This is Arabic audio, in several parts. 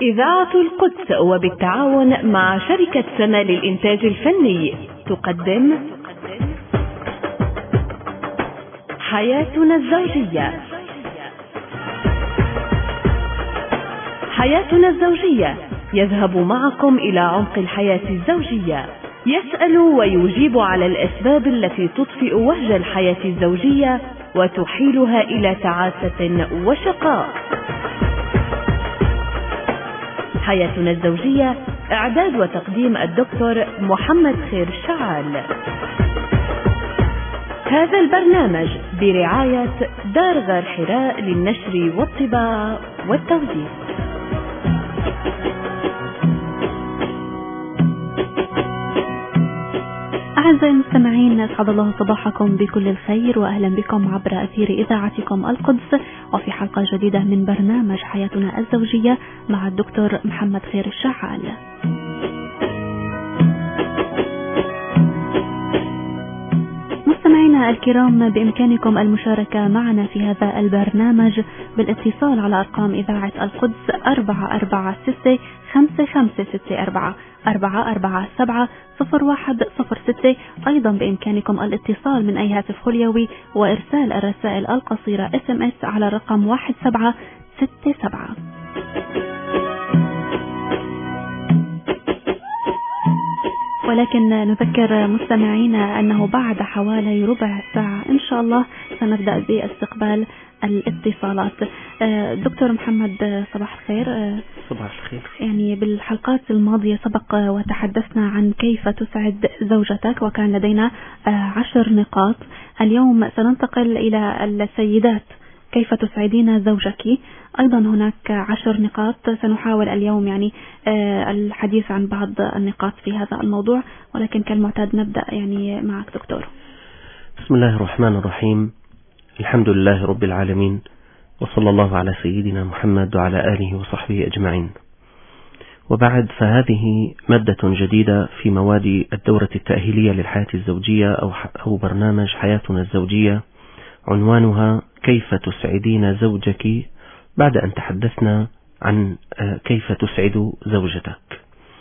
إذاعة القدس وبالتعاون مع شركة سما للإنتاج الفني تقدم حياتنا الزوجية. حياتنا الزوجية يذهب معكم إلى عمق الحياة الزوجية، يسأل ويجيب على الأسباب التي تطفئ وهج الحياة الزوجية وتحيلها إلى تعاسة وشقاء. حياتنا الزوجية، إعداد وتقديم الدكتور محمد خير الشعال. هذا البرنامج برعاية دار غار حراء للنشر والطباعة والتوزيع. أعزائي المستمعين، أسعد الله صباحكم بكل الخير وأهلا بكم عبر أثير إذاعتكم القدس وفي حلقة جديدة من برنامج حياتنا الزوجية مع الدكتور محمد خير الشعال. مستمعينا الكرام، بإمكانكم المشاركة معنا في هذا البرنامج بالاتصال على أرقام إذاعة القدس 446-5564 447-0106. أيضا بإمكانكم الاتصال من أي هاتف خليوي وإرسال الرسائل القصيرة SMS على رقم 1767. ولكن نذكر مستمعينا أنه بعد حوالي ربع ساعة إن شاء الله سنبدأ باستقبال الاتصالات. دكتور محمد، صباح الخير. صباح الخير. يعني بالحلقات الماضية سبق وتحدثنا عن كيف تسعد زوجتك وكان لدينا 10 نقاط. اليوم سننتقل إلى السيدات، كيف تسعدين زوجك. أيضا هناك 10 نقاط، سنحاول اليوم يعني الحديث عن بعض النقاط في هذا الموضوع، ولكن كالمعتاد نبدأ يعني معك دكتور. بسم الله الرحمن الرحيم، الحمد لله رب العالمين، وصلى الله على سيدنا محمد وعلى آله وصحبه أجمعين. وبعد، فهذه مادة جديدة في مواد الدورة التأهيلية للحياة الزوجية أو برنامج حياتنا الزوجية، عنوانها كيف تسعدين زوجك، بعد أن تحدثنا عن كيف تسعد زوجتك.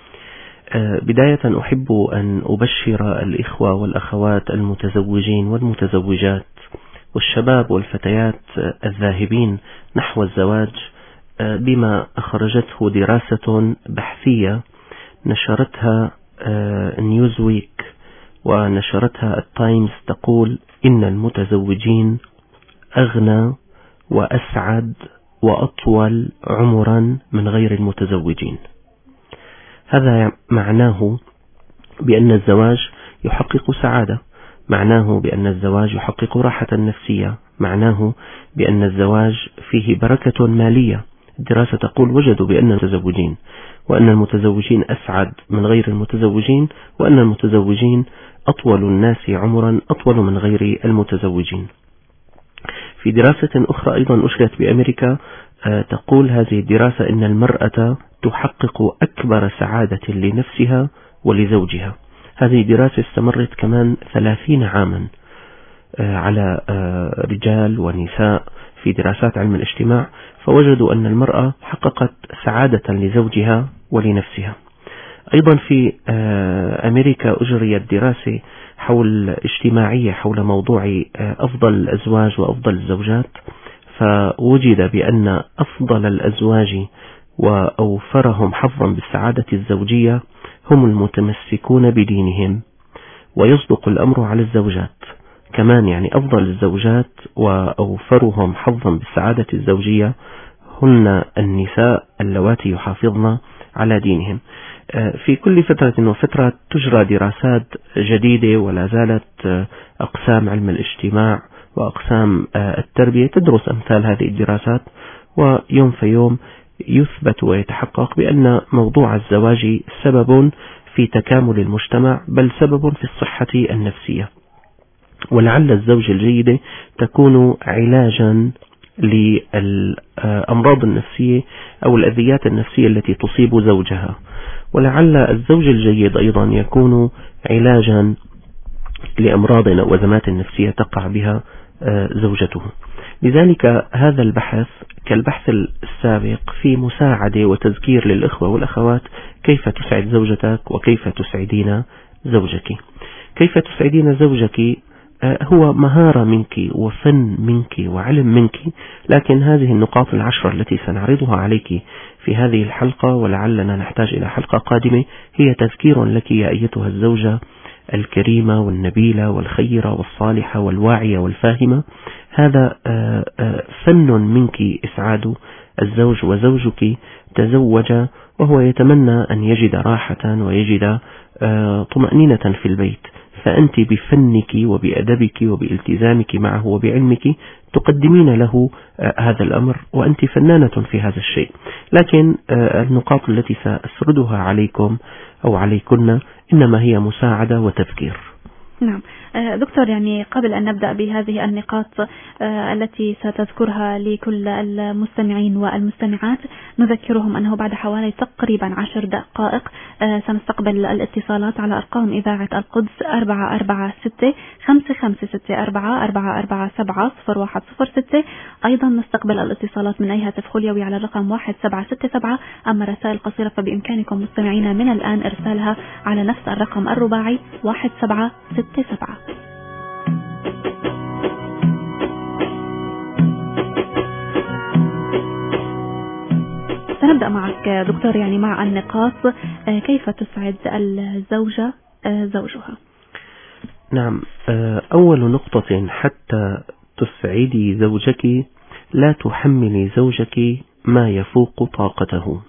بداية أحب أن أبشر الإخوة والأخوات المتزوجين والمتزوجات والشباب والفتيات الذاهبين نحو الزواج بما أخرجته دراسة بحثية نشرتها نيوزويك ونشرتها التايمز، تقول إن المتزوجين أغنى وأسعد وأطول عمرا من غير المتزوجين. هذا معناه بأن الزواج يحقق سعادة، معناه بأن الزواج يحقق راحة نفسية، معناه بأن الزواج فيه بركة مالية. الدراسة تقول وجدوا بأن المتزوجين وأن المتزوجين أسعد من غير المتزوجين، وأن المتزوجين أطول الناس عمرا، أطول من غير المتزوجين. في دراسة أخرى أيضا أشرت بأمريكا تقول هذه الدراسة إن المرأة تحقق أكبر سعادة لنفسها ولزوجها. هذه دراسة استمرت كمان 30 عاما على رجال ونساء في دراسات علم الاجتماع، فوجدوا أن المرأة حققت سعادة لزوجها ولنفسها. أيضا في أمريكا أجريت دراسة اجتماعية حول موضوع أفضل الأزواج وأفضل الزوجات، فوجد بأن أفضل الأزواج وأوفرهم حظا بالسعادة الزوجية هم المتمسكون بدينهم، ويصدق الأمر على الزوجات كمان. يعني أفضل الزوجات وأوفرهم حظا بالسعادة الزوجية هن النساء اللواتي يحافظن على دينهم. في كل فترة وفترة تجرى دراسات جديدة، ولا زالت أقسام علم الاجتماع وأقسام التربية تدرس أمثال هذه الدراسات، ويوم في يوم يثبت ويتحقق بأن موضوع الزواج سبب في تكامل المجتمع، بل سبب في الصحة النفسية. ولعل الزوجة الجيدة تكون علاجا للأمراض النفسية أو الأذيات النفسية التي تصيب زوجها، ولعل الزوج الجيد أيضا يكون علاجا لأمراض أو أزمات نفسية تقع بها زوجته. لذلك هذا البحث كالبحث السابق في مساعدة وتذكير للإخوة والأخوات كيف تسعد زوجتك وكيف تسعدين زوجك. كيف تسعدين زوجك هو مهارة منك وفن منك وعلم منك، لكن هذه النقاط العشرة التي سنعرضها عليك في هذه الحلقة، ولعلنا نحتاج إلى حلقة قادمة، هي تذكير لك يا أيتها الزوجة الكريمة والنبيلة والخيرة والصالحة والواعية والفاهمة. هذا فن منك إسعاد الزوج، وزوجك تزوج وهو يتمنى أن يجد راحة ويجد طمأنينة في البيت، فأنت بفنك وبأدبك وبالتزامك معه وبعلمك تقدمين له هذا الأمر، وأنت فنانة في هذا الشيء. لكن النقاط التي سأسردها عليكم أو عليكن إنما هي مساعدة وتذكير. نعم دكتور، يعني قبل أن نبدأ بهذه النقاط التي ستذكرها لكل المستمعين والمستمعات، نذكرهم أنه بعد حوالي تقريبا 10 دقائق سنستقبل الاتصالات على أرقام إذاعة القدس 446-5564-447-0106. أيضا نستقبل الاتصالات من أي هاتف خليوي على الرقم 1767. أما رسائل قصيرة فبإمكانكم مستمعينا من الآن إرسالها على نفس الرقم الرباعي 1767. سنبدأ معك دكتور، يعني مع النقاط كيف تسعد الزوجة زوجها. نعم، أول نقطة حتى تسعدي زوجك لا تحملي زوجك ما يفوق طاقته.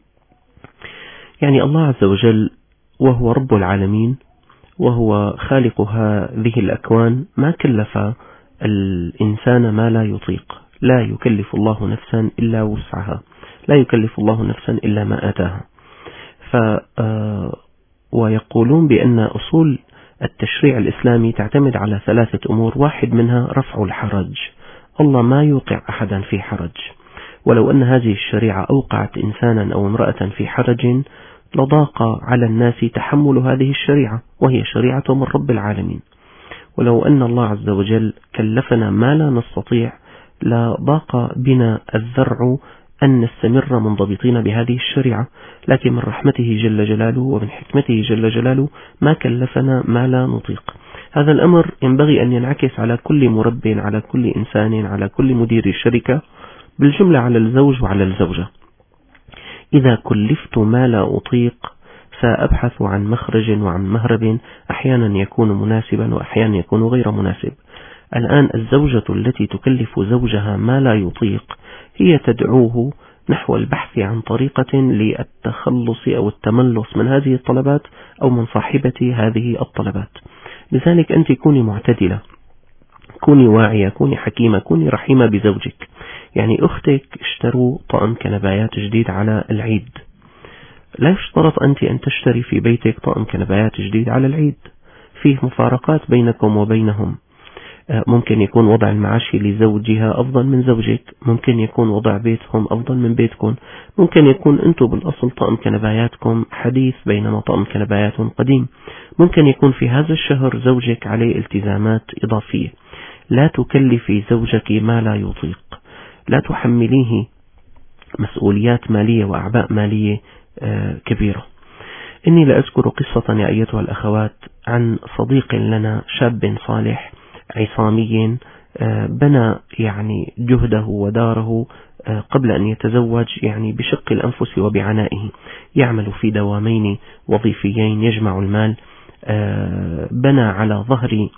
يعني الله عز وجل وهو رب العالمين وهو خالق هذه الأكوان ما كلف الإنسان ما لا يطيق. لا يكلف الله نفسا إلا وسعها، لا يكلف الله نفسا إلا ما آتاها. ويقولون بأن أصول التشريع الإسلامي تعتمد على 3 أمور، واحد منها رفع الحرج. الله ما يوقع أحدا في حرج، ولو أن هذه الشريعة أوقعت إنسانا أو امرأة في حرج لضاق على الناس تحمل هذه الشريعة، وهي شريعة من رب العالمين. ولو أن الله عز وجل كلفنا ما لا نستطيع لضاق بنا الذرع أن نستمر منضبطين بهذه الشريعة، لكن من رحمته جل جلاله ومن حكمته جل جلاله ما كلفنا ما لا نطيق. هذا الأمر ينبغي أن ينعكس على كل مرب، على كل إنسان، على كل مدير شركة، بالجملة على الزوج وعلى الزوجة. إذا كلفت ما لا أطيق سأبحث عن مخرج وعن مهرب، أحيانا يكون مناسبا وأحيانا يكون غير مناسب. الآن الزوجة التي تكلف زوجها ما لا يطيق هي تدعوه نحو البحث عن طريقة للتخلص أو التملص من هذه الطلبات أو من صاحبة هذه الطلبات. لذلك أنت كوني معتدلة، كوني واعية، كوني حكيمة، كوني رحيمة بزوجك. يعني أختك اشتروا طقم كنبايات جديد على العيد، لا يشترط أنت أن تشتري في بيتك طقم كنبايات جديد على العيد. فيه مفارقات بينكم وبينهم. ممكن يكون وضع المعاشي لزوجها أفضل من زوجك، ممكن يكون وضع بيتهم أفضل من بيتكم، ممكن يكون أنتم بالأصل طقم كنباياتكم حديث بينما طقم كنبايات قديم، ممكن يكون في هذا الشهر زوجك عليه التزامات إضافية. لا تكلفي زوجك ما لا يطيق، لا تحمليه مسؤوليات مالية وأعباء مالية كبيرة. إني لأذكر قصة يا أيتها الأخوات عن صديق لنا شاب صالح عصامي بنى يعني جهده وداره قبل أن يتزوج، يعني بشق الأنفس وبعنائه، يعمل في دوامين وظيفيين يجمع المال. بنى على ظهر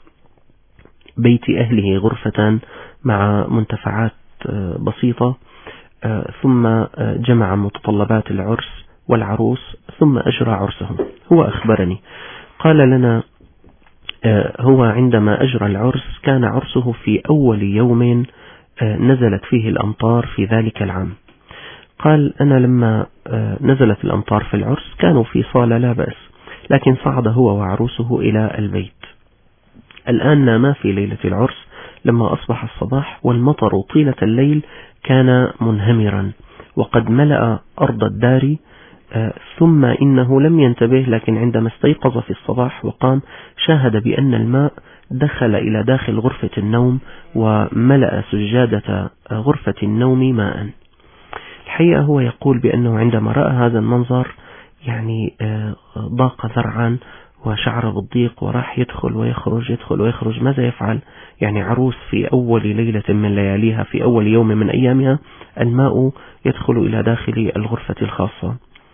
بيت أهله غرفة مع منتفعات بسيطة، ثم جمع متطلبات العرس والعروس ثم أجرى عرسهم. هو أخبرني قال لنا هو عندما أجرى العرس كان عرسه في أول يوم نزلت فيه الأمطار في ذلك العام. قال أنا لما نزلت الأمطار في العرس كانوا في صالة لا بأس، لكن صعد هو وعروسه إلى البيت. الآن ناما في ليلة العرس، لما أصبح الصباح والمطر طيلة الليل كان منهمرا وقد ملأ أرض الدار. ثم إنه لم ينتبه، لكن عندما استيقظ في الصباح وقام شاهد بأن الماء دخل إلى داخل غرفة النوم وملأ سجادة غرفة النوم ماء. الحقيقة هو يقول بأنه عندما رأى هذا المنظر يعني ضاق ذرعا وشعر بالضيق وراح يدخل ويخرج يدخل ويخرج. ماذا يفعل؟ يعني عروس في أول ليلة من لياليها في أول يوم من أيامها الماء يدخل إلى داخل الغرفة الخاصة.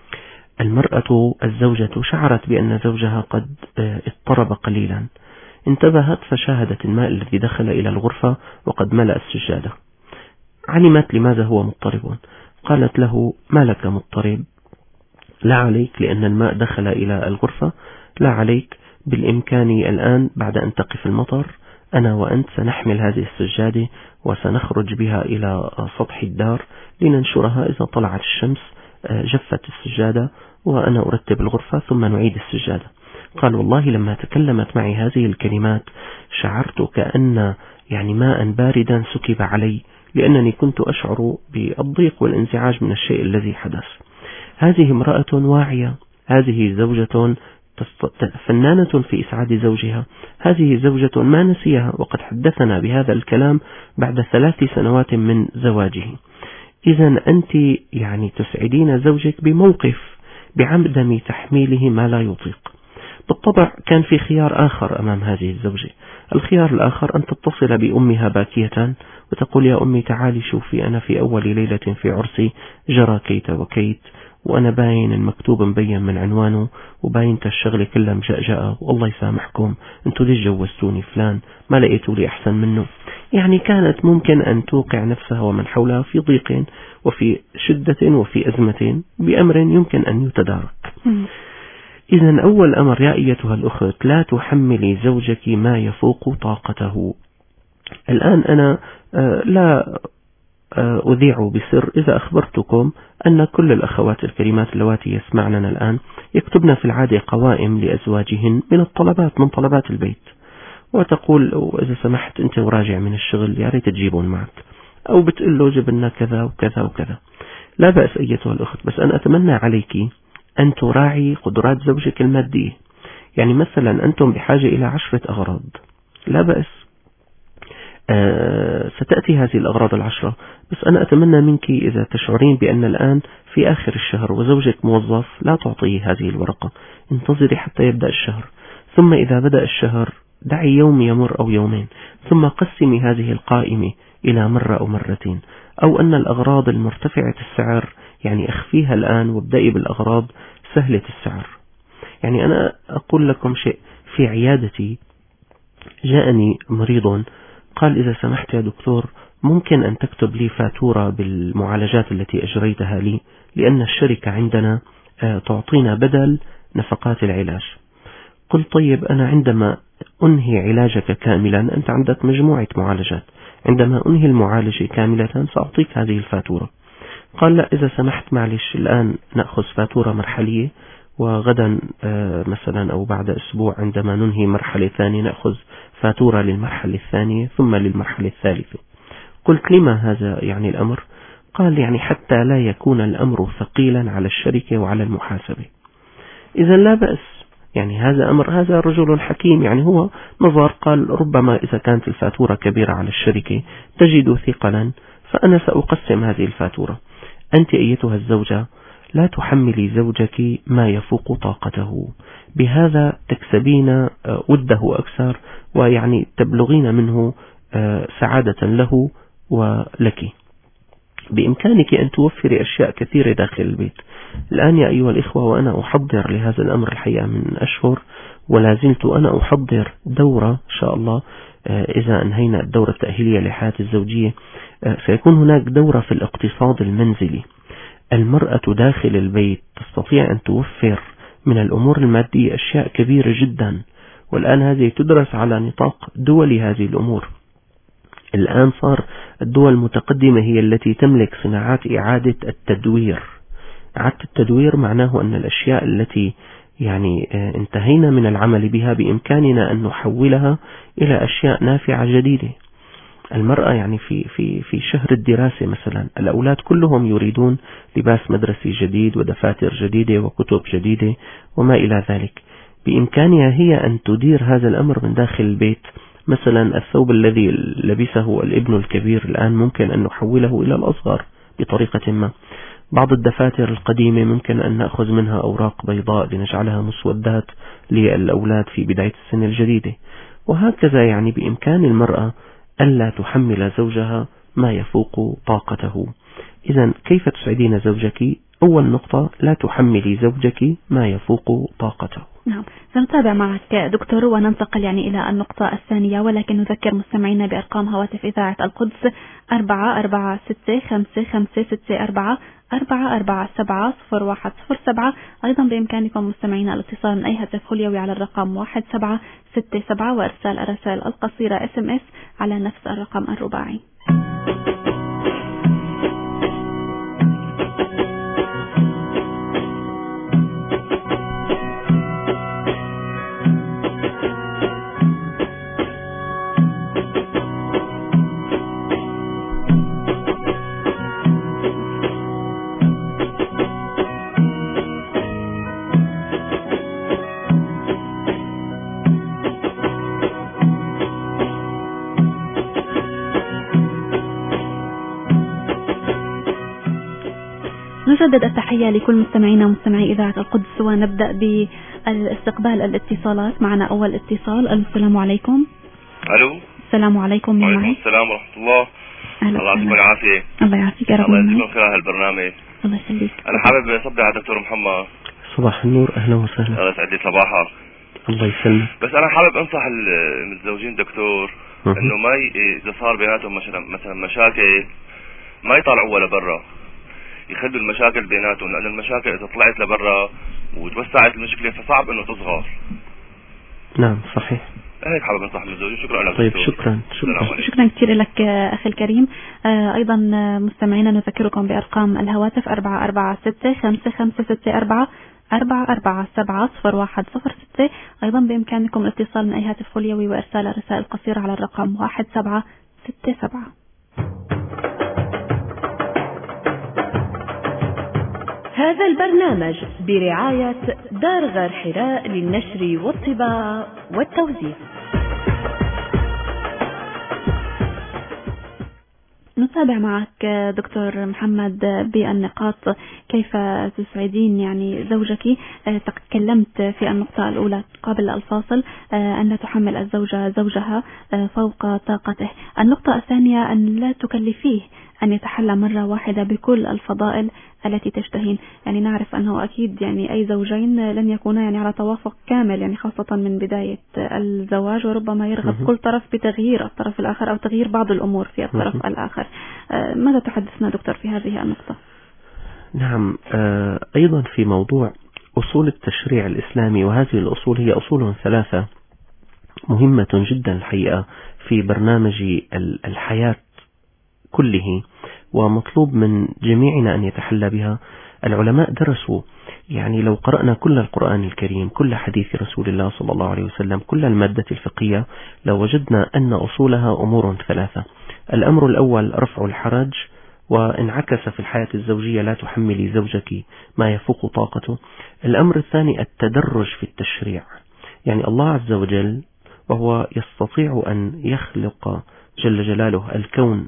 المرأة الزوجة شعرت بأن زوجها قد اضطرب قليلا، انتبهت فشاهدت الماء الذي دخل إلى الغرفة وقد ملأ السجادة. علمت لماذا هو مضطرب، قالت له: ما لك مضطرب؟ لا عليك، لأن الماء دخل إلى الغرفة، لا عليك، بالإمكان الآن بعد أن تقف المطر أنا وأنت سنحمل هذه السجادة وسنخرج بها إلى سطح الدار لننشرها، إذا طلعت الشمس جفت السجادة وأنا أرتب الغرفة ثم نعيد السجادة. قال: والله لما تكلمت معي هذه الكلمات شعرت كأن يعني ماء باردا سكب علي، لأنني كنت أشعر بالضيق والانزعاج من الشيء الذي حدث. هذه امرأة واعية، هذه زوجة فنانة في إسعاد زوجها، هذه زوجة ما نسيها وقد حدثنا بهذا الكلام بعد 3 سنوات من زواجه. إذا أنت يعني تسعدين زوجك بموقف بعدم تحميله ما لا يطيق. بالطبع كان في خيار آخر أمام هذه الزوجة، الخيار الآخر أن تتصل بأمها باكية وتقول: يا أمي تعالي شوفي، أنا في أول ليلة في عرسي جرى كيت وكيت، وأنا باين المكتوب مبين من عنوانه وباين الشغلة كلها مجأجأة، والله يسامحكم أنتوا ليش جوزتوني فلان، ما لقيتوا لي أحسن منه. يعني كانت ممكن أن توقع نفسها ومن حولها في ضيق وفي شدة وفي أزمة بأمر يمكن أن يتدارك. إذن أول أمر يا أيتها الأخت، لا تحملي زوجك ما يفوق طاقته. الآن أنا لا أذيع بسر إذا أخبرتكم أن كل الأخوات الكريمات اللواتي يسمعننا الآن يكتبن في العادة قوائم لأزواجهن من الطلبات، من طلبات البيت، وتقول: إذا سمحت أنت وراجع من الشغل يا ريت تجيبون معك، أو بتقول له جبنا كذا وكذا وكذا. لا بأس أيتها الأخت، بس أنا أتمنى عليك أن تراعي قدرات زوجك المادية. يعني مثلا أنتم بحاجة إلى 10 أغراض، لا بأس، ستأتي هذه الأغراض 10، بس أنا أتمنى منك إذا تشعرين بأن الآن في آخر الشهر وزوجك موظف لا تعطيه هذه الورقة، انتظري حتى يبدأ الشهر، ثم إذا بدأ الشهر دعي يوم يمر أو يومين، ثم قسمي هذه القائمة إلى مرة أو مرتين، أو أن الأغراض المرتفعة السعر يعني أخفيها الآن وابدأي بالأغراض سهلة السعر. يعني أنا أقول لكم شيء، في عيادتي جاءني مريض قال: إذا سمحت يا دكتور ممكن أن تكتب لي فاتورة بالمعالجات التي أجريتها لي، لأن الشركة عندنا تعطينا بدل نفقات العلاج. قلت: طيب أنا عندما أنهي علاجك كاملا، أنت عندك مجموعة معالجات، عندما أنهي المعالجة كاملة سأعطيك هذه الفاتورة. قال: لا إذا سمحت معلش الآن نأخذ فاتورة مرحلية، وغدا مثلا أو بعد أسبوع عندما ننهي مرحلة ثانية نأخذ فاتورة للمرحلة الثانية ثم للمرحلة الثالثة. قلت: لما هذا يعني الأمر؟ قال: يعني حتى لا يكون الأمر ثقيلا على الشركة وعلى المحاسبة. إذا لا بأس، يعني هذا أمر، هذا رجل حكيم، يعني هو نظر قال ربما إذا كانت الفاتورة كبيرة على الشركة تجد ثقلا فأنا سأقسم هذه الفاتورة. أنت أيتها الزوجة لا تحملي زوجك ما يفوق طاقته، بهذا تكسبين وده أكثر، ويعني تبلغين منه سعادة له ولك. بإمكانك أن توفري أشياء كثيرة داخل البيت. الآن يا أيها الإخوة وأنا أحضر لهذا الأمر الحقيقة من أشهر، ولا زلت أنا أحضر دورة إن شاء الله إذا أنهينا الدورة التأهيلية للحياة الزوجية سيكون هناك دورة في الاقتصاد المنزلي. المرأة داخل البيت تستطيع أن توفر من الأمور المادية أشياء كبيرة جدا، والآن هذه تدرس على نطاق دولي. هذه الأمور الآن صار الدول المتقدمة هي التي تملك صناعات إعادة التدوير. إعادة التدوير معناه أن الأشياء التي يعني انتهينا من العمل بها بإمكاننا أن نحولها إلى أشياء نافعة جديدة. المرأة يعني في شهر الدراسة مثلا الأولاد كلهم يريدون لباس مدرسي جديد ودفاتر جديدة وكتب جديدة وما إلى ذلك. بإمكانها هي أن تدير هذا الأمر من داخل البيت مثلا الثوب الذي لبسه الابن الكبير الآن ممكن أن نحوله إلى الأصغر بطريقة ما. بعض الدفاتر القديمة ممكن أن نأخذ منها أوراق بيضاء لنجعلها مسودات للأولاد في بداية السنة الجديدة. وهكذا يعني بإمكان المرأة ألا تحمل زوجها ما يفوق طاقته. إذا كيف تسعدين زوجك؟ أول نقطة: لا تحملي زوجك ما يفوق طاقته. نعم، سنتابع معك دكتور وننتقل يعني إلى النقطة الثانية، ولكن نذكر مستمعينا بأرقام هواتف إذاعة القدس 4465556447. أيضا بإمكانكم مستمعينا الاتصال من أي هاتف خليوي على الرقم 1767 وإرسال الرسائل القصيرة SMS على نفس الرقم الرباعي. نجدد التحية لكل مستمعينا ومستمعي إذاعة القدس، ونبدأ باستقبال الاتصالات. معنا أول اتصال. السلام عليكم. ألو. السلام عليكم. وعليكم السلام ورحمة الله. الله يعطيكم العافية. الله يعافيك يا رب. الله يجزيكم خير هالبرنامج. الله يخليك. أنا حابب أصبح على دكتور محمد. صباح النور، أهلا وسهلا. الله يسعد لي صباحك. الله يسلمك. بس أنا حابب أنصح المتزوجين دكتور إنه ما إذا صار بيناتهم مثلا مشاكل ما يطلعوا لبرا، يخلوا المشاكل بيناتهم، لأن المشاكل إذا طلعت لبرا وتوسعت المشكلة فصعب إنه تصغر. نعم صحيح. هيك حابب أنصح المتزوجين. شكرا لك. طيب شكرا كثير لك أخي الكريم. أيضا مستمعينا نذكركم بأرقام الهواتف 4465556447. أيضا بإمكانكم الاتصال من أي هاتف خليوي وإرسال رسائل قصيرة على الرقم 1767. هذا البرنامج برعاية دار غار حراء للنشر والطباعة والتوزيع. نتابع معك دكتور محمد بالنقاط كيف تسعدين يعني زوجك. تكلمت في النقطة الأولى قبل الفاصل أن لا تحمل الزوجة زوجها فوق طاقته. النقطة الثانية أن لا تكلفيه أن يتحلى مرة واحدة بكل الفضائل التي تشتهين. يعني نعرف أنه أكيد يعني أي زوجين لن يكونا يعني على توافق كامل، يعني خاصة من بداية الزواج، وربما يرغب كل طرف بتغيير الطرف الآخر أو تغيير بعض الأمور في الطرف الآخر. ماذا تحدثنا دكتور في هذه النقطة؟ نعم، أيضا في موضوع أصول التشريع الإسلامي، وهذه الأصول هي أصول ثلاثة مهمة جدا الحقيقة في برنامج الحياة كله، ومطلوب من جميعنا أن يتحلى بها. العلماء درسوا، يعني لو قرأنا كل القرآن الكريم، كل حديث رسول الله صلى الله عليه وسلم، كل المادة الفقهية، لو وجدنا أن أصولها أمور ثلاثة. الأمر الأول رفع الحرج، وانعكس في الحياة الزوجية: لا تحملي زوجك ما يفوق طاقته. الأمر الثاني التدرج في التشريع، يعني الله عز وجل وهو يستطيع أن يخلق جل جلاله الكون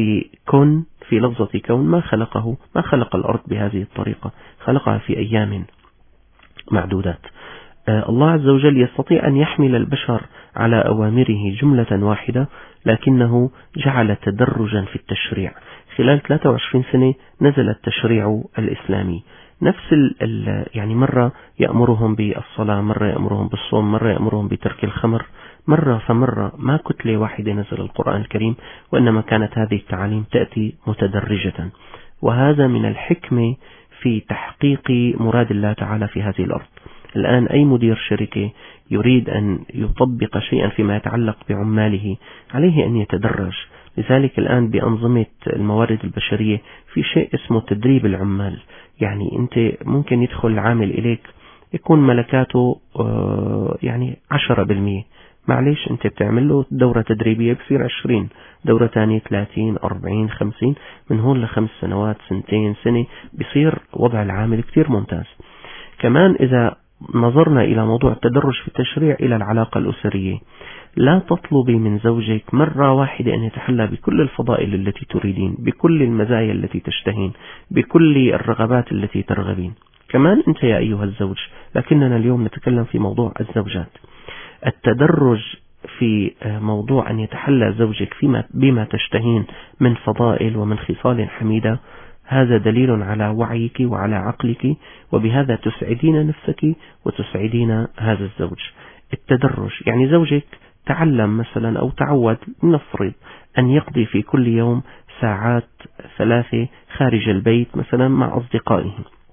في لفظة كون، ما خلق الأرض بهذه الطريقة، خلقها في أيام معدودات. الله عز وجل يستطيع أن يحمل البشر على أوامره جملة واحدة، لكنه جعل تدرجا في التشريع. خلال 23 سنة نزل التشريع الإسلامي، نفس يعني مرة يأمرهم بالصلاة، مرة يأمرهم بالصوم، مرة يأمرهم بترك الخمر، مرة فمرة، ما كتلة واحدة نزل القرآن الكريم، وإنما كانت هذه التعاليم تأتي متدرجة. وهذا من الحكمة في تحقيق مراد الله تعالى في هذه الأرض. الآن أي مدير شركة يريد أن يطبق شيئا فيما يتعلق بعماله عليه أن يتدرج. لذلك الآن بأنظمة الموارد البشرية في شيء اسمه تدريب العمال. يعني أنت ممكن يدخل عامل إليك يكون ملكاته يعني 10%، معليش أنت بتعمل له دورة تدريبية بصير 20، دورة ثانية 30 40 50، من هون ل5 سنوات، 2 سنة، بصير وضع العامل كتير ممتاز. كمان إذا نظرنا إلى موضوع التدرج في التشريع إلى العلاقة الأسرية، لا تطلبي من زوجك مرة واحدة أن يتحلى بكل الفضائل التي تريدين، بكل المزايا التي تشتهين، بكل الرغبات التي ترغبين. كمان أنت يا أيها الزوج، لكننا اليوم نتكلم في موضوع الزوجات. التدرج في موضوع أن يتحلى زوجك بما تشتهين من فضائل ومن خصال حميدة، هذا دليل على وعيك وعلى عقلك، وبهذا تسعدين نفسك وتسعدين هذا الزوج. التدرج يعني زوجك تعلم مثلا أو تعود، نفرض أن يقضي في كل يوم ساعات 3 خارج البيت مثلا مع أصدقائه.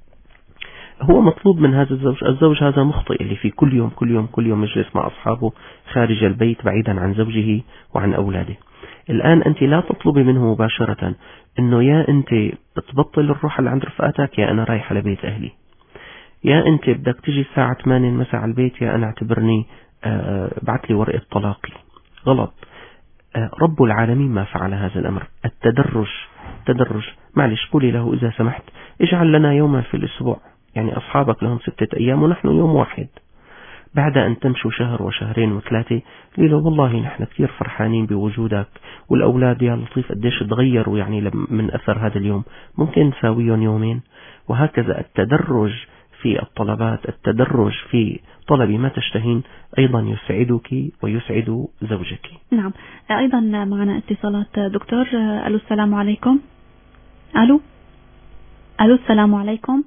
هو مطلوب من هذا الزوج هذا مخطئ اللي في كل يوم يجلس مع أصحابه خارج البيت بعيدا عن زوجه وعن أولاده. الآن أنت لا تطلبي منه مباشرة أنه يا أنت بتبطل الروح اللي عند رفقاتك، يا أنا رايح على بيت أهلي، يا أنت بدك تجي الساعة 8 المساء على البيت، يا أنا اعتبرني بعت لي ورقة طلاقي. غلط. رب العالمين ما فعل هذا الأمر. التدرج معلش قولي له إذا سمحت اجعل لنا يوما في الأسبوع، يعني أصحابك لهم 6 أيام ونحن يوم واحد، بعد أن تمشوا شهر وشهرين و3 قيلوا والله نحن كثير فرحانين بوجودك، والأولاد يا لطيف قديش تغيروا يعني من أثر هذا اليوم، ممكن نساويهم يومين. وهكذا التدرج في الطلبات، التدرج في طلب ما تشتهين أيضا يسعدك ويسعد زوجك. نعم. أيضا معنا اتصالات دكتور. ألو السلام عليكم. ألو السلام عليكم.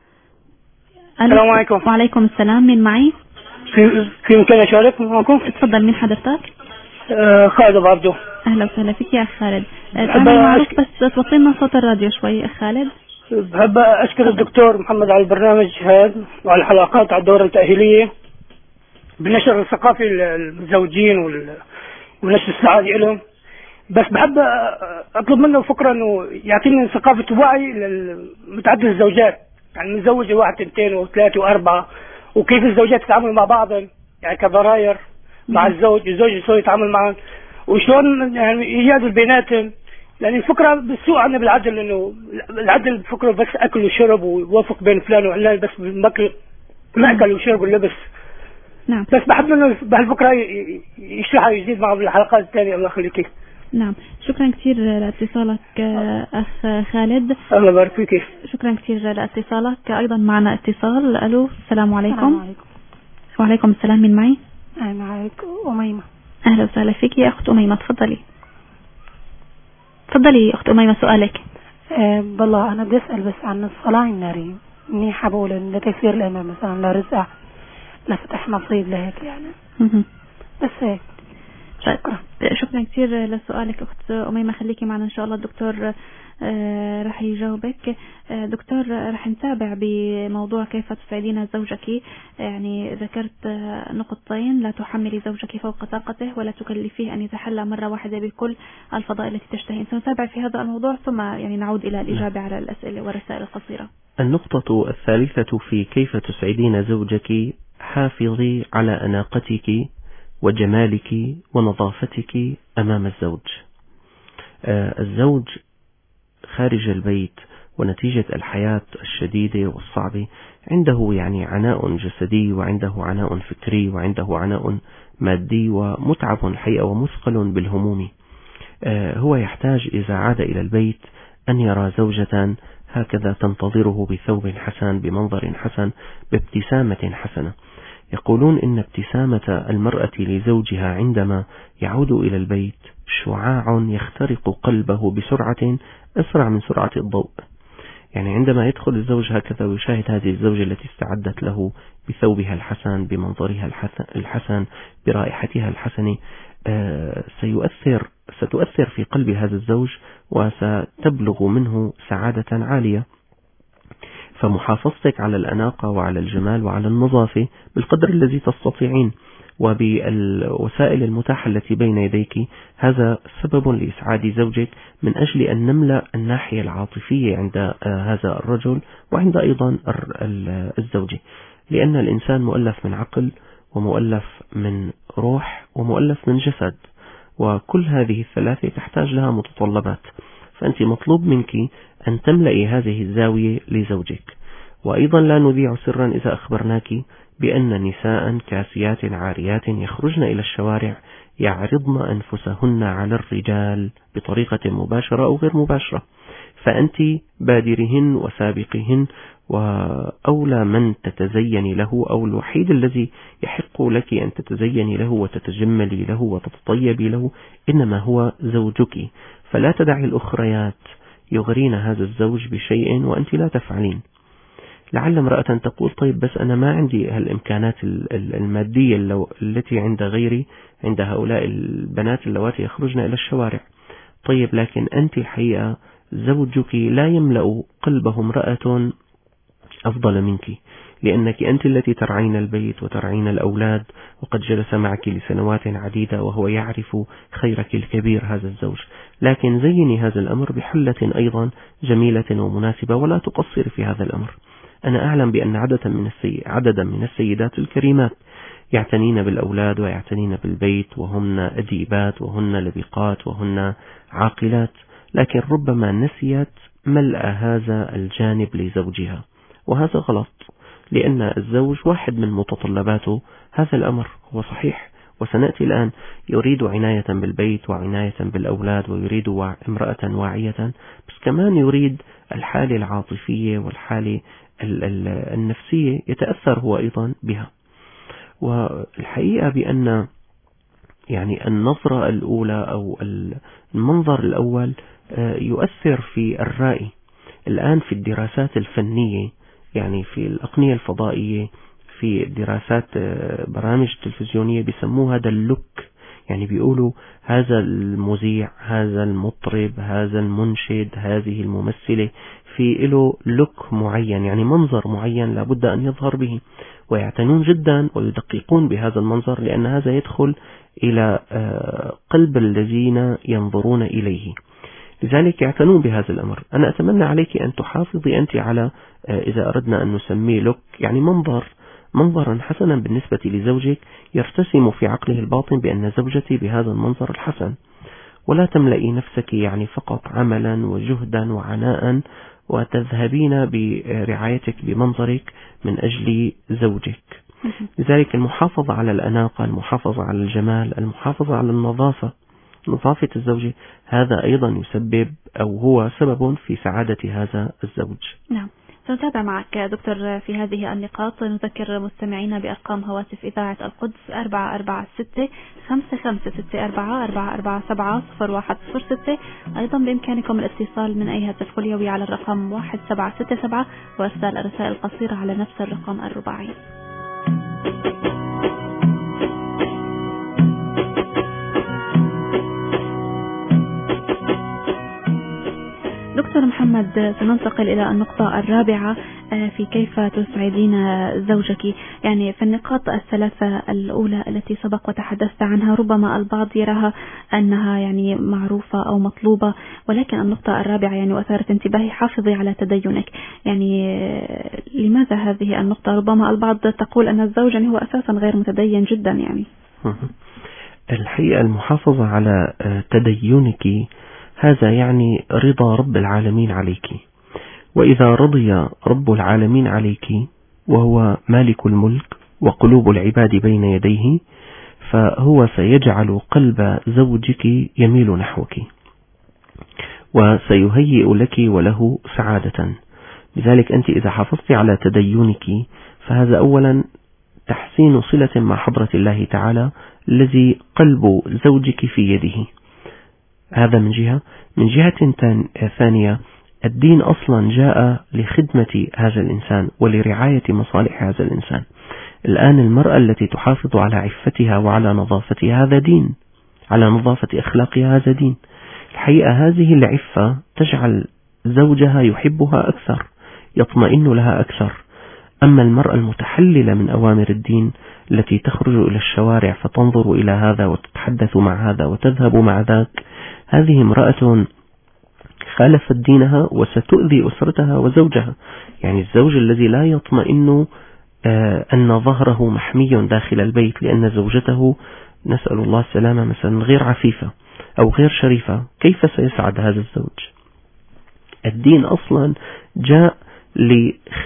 السلام عليكم. وعليكم السلام. من معي؟ في إمكاني أشارك معكم؟ تفضل. من حضرتك؟ خالد أبو عبدو. أهلا وسهلا فيك يا أخ خالد. معروف بس توطي لنا صوت الراديو شوي أخ خالد. بحب أشكر الدكتور محمد على البرنامج هذا وعلى الحلقات على الدورة التأهيلية بالنشر الثقافي للزوجين ونشر السعادة لهم. بس بحب أطلب منه فكرة إنه يعطيني ثقافة وعي لمتعدد الزوجات، يعني متزوجة 1 2 و3 و4، وكيف الزوجات تتعامل مع بعض يعني كضراير مع الزوج يسوي يتعامل معهم، وشلون يعني إيجاد بيناتهم. لأن الفكرة بالسوء عنا بالعدل، إنه العدل بفكره بس أكل وشرب ويوافق بين فلان وعلان، بس مأكل وشرب ولبس. نعم. بس بحب إنه بهالفكرة يشرحها يزيد معه بالحلقات الثانية. الله يخليك. نعم. شكرا كثير لاتصالك أخ خالد. الله يبارك فيك. شكرا كثير لاتصالك. أيضا معنا اتصال. ألو السلام عليكم. وعليكم السلام. من معي؟ معك أميمة. أهلا وسهلا فيك يا أخت أميمة. تفضلي أخت أميمة سؤالك. بالله أنا بدي أسأل بس عن الصلاة النارية، إني حبول لتيسير الأمر مثلا لرزق لفتح نصيب لهيك يعني. بس هيك. شكرا كثير لسؤالك أخت أميمة. خليكي معنا إن شاء الله. الدكتور رح يجاوبك. دكتور رح نتابع بموضوع كيف تسعدين زوجك. يعني ذكرت نقطتين: لا تحملي زوجك فوق طاقته، ولا تكلفيه أن يتحلى مرة واحدة بكل الفضائل التي تشتهين. سنتابع في هذا الموضوع ثم يعني نعود إلى الإجابة على الأسئلة والرسائل القصيرة. النقطة الثالثة في كيف تسعدين زوجك: حافظي على أناقتك وجمالك ونظافتك أمام الزوج. الزوج خارج البيت ونتيجة الحياة الشديدة والصعبة عنده يعني عناء جسدي، وعنده عناء فكري، وعنده عناء مادي، ومتعب الحقيقة ومثقل بالهموم. هو يحتاج إذا عاد إلى البيت أن يرى زوجة هكذا تنتظره بثوب حسن، بمنظر حسن، بابتسامة حسنة. يقولون إن ابتسامة المرأة لزوجها عندما يعود إلى البيت شعاع يخترق قلبه بسرعة أسرع من سرعة الضوء. يعني عندما يدخل الزوج هكذا ويشاهد هذه الزوجة التي استعدت له بثوبها الحسن، بمنظرها الحسن، برائحتها الحسنة، ستؤثر في قلب هذا الزوج وستبلغ منه سعادة عالية. فمحافظتك على الأناقة وعلى الجمال وعلى النظافة بالقدر الذي تستطيعين وبالوسائل المتاحة التي بين يديك، هذا سبب لإسعاد زوجك، من أجل أن نملأ الناحية العاطفية عند هذا الرجل وعند أيضا الزوجة. لأن الإنسان مؤلف من عقل، ومؤلف من روح، ومؤلف من جسد، وكل هذه الثلاثة تحتاج لها متطلبات. فأنت مطلوب منك أن تملئي هذه الزاوية لزوجك. وأيضا لا نذيع سرا إذا أخبرناك بأن نساء كاسيات عاريات يخرجن إلى الشوارع يعرضن أنفسهن على الرجال بطريقة مباشرة أو غير مباشرة، فأنت بادرهن وسابقهن، وأولى من تتزيني له أو الوحيد الذي يحق لك أن تتزيني له وتتجملي له وتتطيبي له إنما هو زوجك، فلا تدعي الأخريات يغرين هذا الزوج بشيء وأنت لا تفعلين. لعل امرأة تقول طيب بس أنا ما عندي هالإمكانات المادية التي عند غيري، عند هؤلاء البنات اللواتي يخرجن إلى الشوارع. طيب لكن أنت الحقيقة زوجك لا يملأ قلبه امرأة أفضل منك، لأنك أنت التي ترعين البيت وترعين الأولاد، وقد جلس معك لسنوات عديدة وهو يعرف خيرك الكبير هذا الزوج. لكن زيني هذا الأمر بحلة أيضا جميلة ومناسبة ولا تقصر في هذا الأمر. أنا أعلم بأن عددا من السيدات الكريمات يعتنين بالأولاد ويعتنين بالبيت، وهن أديبات وهن لبقات وهن عاقلات، لكن ربما نسيت ملء هذا الجانب لزوجها، وهذا غلط، لأن الزوج واحد من متطلباته هذا الأمر. هو صحيح وسنأتي الآن يريد عناية بالبيت وعناية بالأولاد ويريد امرأة واعية، بس كمان يريد الحالة العاطفية والحالة النفسية يتأثر هو أيضا بها. والحقيقة بأن يعني النظرة الأولى أو المنظر الأول يؤثر في الرأي. الآن في الدراسات الفنية، يعني في الأقنية الفضائية، في دراسات برامج تلفزيونية بيسموه هذا اللوك، يعني بيقولوا هذا المذيع، هذا المطرب، هذا المنشد، هذه الممثلة في له لوك معين، يعني منظر معين لابد أن يظهر به، ويعتنون جدا ويدققون بهذا المنظر لأن هذا يدخل إلى قلب الذين ينظرون إليه، لذلك يعتنون بهذا الأمر. أنا أتمنى عليك أن تحافظي أنت على إذا أردنا أن نسميه لوك، يعني منظرا حسنا بالنسبة لزوجك يرتسم في عقله الباطن بأن زوجتي بهذا المنظر الحسن، ولا تملئي نفسك يعني فقط عملا وجهدا وعناء وتذهبين برعايتك بمنظرك من أجل زوجك. لذلك المحافظة على الأناقة، المحافظة على الجمال، المحافظة على نظافة الزوج، هذا أيضا يسبب أو هو سبب في سعادة هذا الزوج. نعم، سنتابع معك دكتور في هذه النقاط. نذكر مستمعينا بأرقام هواتف إذاعة القدس 446-556-4447-0106. أيضا بإمكانكم الاتصال من أي هاتف خليوي على الرقم 1767 وإرسال الرسائل القصيرة على نفس الرقم الرباعي. دكتور محمد، سننتقل إلى النقطة الرابعة في كيف تسعدين زوجك. يعني في النقاط الثلاثة الأولى التي سبق وتحدثت عنها ربما البعض يراها أنها يعني معروفة أو مطلوبة، ولكن النقطة الرابعة يعني وأثارت انتباهي، حافظي على تدينك. يعني لماذا هذه النقطة؟ ربما البعض تقول أن الزوج يعني هو أساسا غير متدين جدا. يعني الحقيقة المحافظة على تدينك هذا يعني رضا رب العالمين عليك، وإذا رضي رب العالمين عليك وهو مالك الملك وقلوب العباد بين يديه، فهو سيجعل قلب زوجك يميل نحوك وسيهيئ لك وله سعادة. لذلك أنت إذا حافظت على تدينك فهذا أولا تحسين صلة مع حضرة الله تعالى الذي قلب زوجك في يده، هذا من جهة. من جهة ثانية، الدين أصلا جاء لخدمة هذا الإنسان ولرعاية مصالح هذا الإنسان. الآن المرأة التي تحافظ على عفتها وعلى نظافتها هذا دين، على نظافة أخلاقها هذا دين. الحقيقة هذه العفة تجعل زوجها يحبها أكثر، يطمئن لها أكثر. أما المرأة المتحللة من أوامر الدين التي تخرج إلى الشوارع فتنظر إلى هذا وتتحدث مع هذا وتذهب مع ذاك، هذه امرأة خالفت دينها وستؤذي أسرتها وزوجها. يعني الزوج الذي لا يطمئن أن ظهره محمي داخل البيت لأن زوجته، نسأل الله السلامة، مثلا غير عفيفة أو غير شريفة، كيف سيسعد هذا الزوج؟ الدين أصلا جاء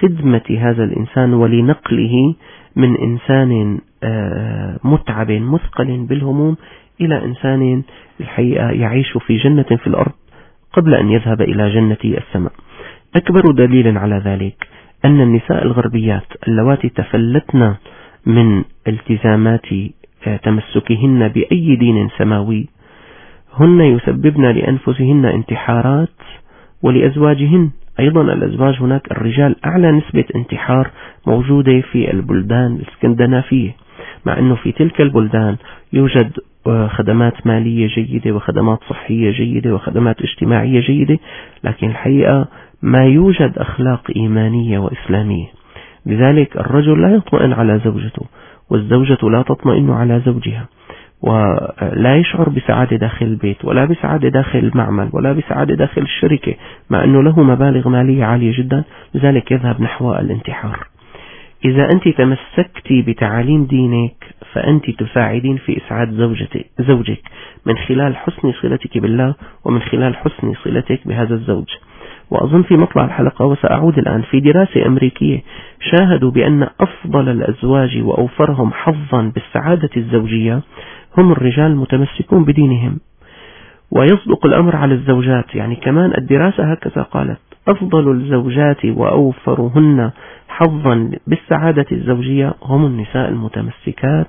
لخدمة هذا الإنسان ولنقله من إنسان متعب مثقل بالهموم إلى إنسان الحقيقة يعيش في جنة في الأرض قبل أن يذهب إلى جنة السماء. أكبر دليل على ذلك أن النساء الغربيات اللواتي تفلتن من التزامات تمسكهن بأي دين سماوي هن يسببن لأنفسهن انتحارات ولأزواجهن أيضا. الأزواج هناك الرجال أعلى نسبة انتحار موجودة في البلدان الاسكندنافية، مع أنه في تلك البلدان يوجد خدمات مالية جيدة وخدمات صحية جيدة وخدمات اجتماعية جيدة، لكن الحقيقة ما يوجد أخلاق إيمانية وإسلامية. لذلك الرجل لا يطمئن على زوجته والزوجة لا تطمئن على زوجها، ولا يشعر بسعادة داخل البيت ولا بسعادة داخل المعمل ولا بسعادة داخل الشركة، مع أنه له مبالغ مالية عالية جدا، لذلك يذهب نحو الانتحار. إذا أنت تمسكتي بتعاليم دينك فأنت تساعدين في إسعاد زوجك من خلال حسن صلتك بالله ومن خلال حسن صلتك بهذا الزوج. وأظن في مطلع الحلقة وسأعود الآن في دراسة أمريكية شاهدوا بأن أفضل الأزواج وأوفرهم حظا بالسعادة الزوجية هم الرجال المتمسكون بدينهم. ويصدق الأمر على الزوجات، يعني كمان الدراسة هكذا قالت: أفضل الزوجات وأوفرهن حظا بالسعادة الزوجية هم النساء المتمسكات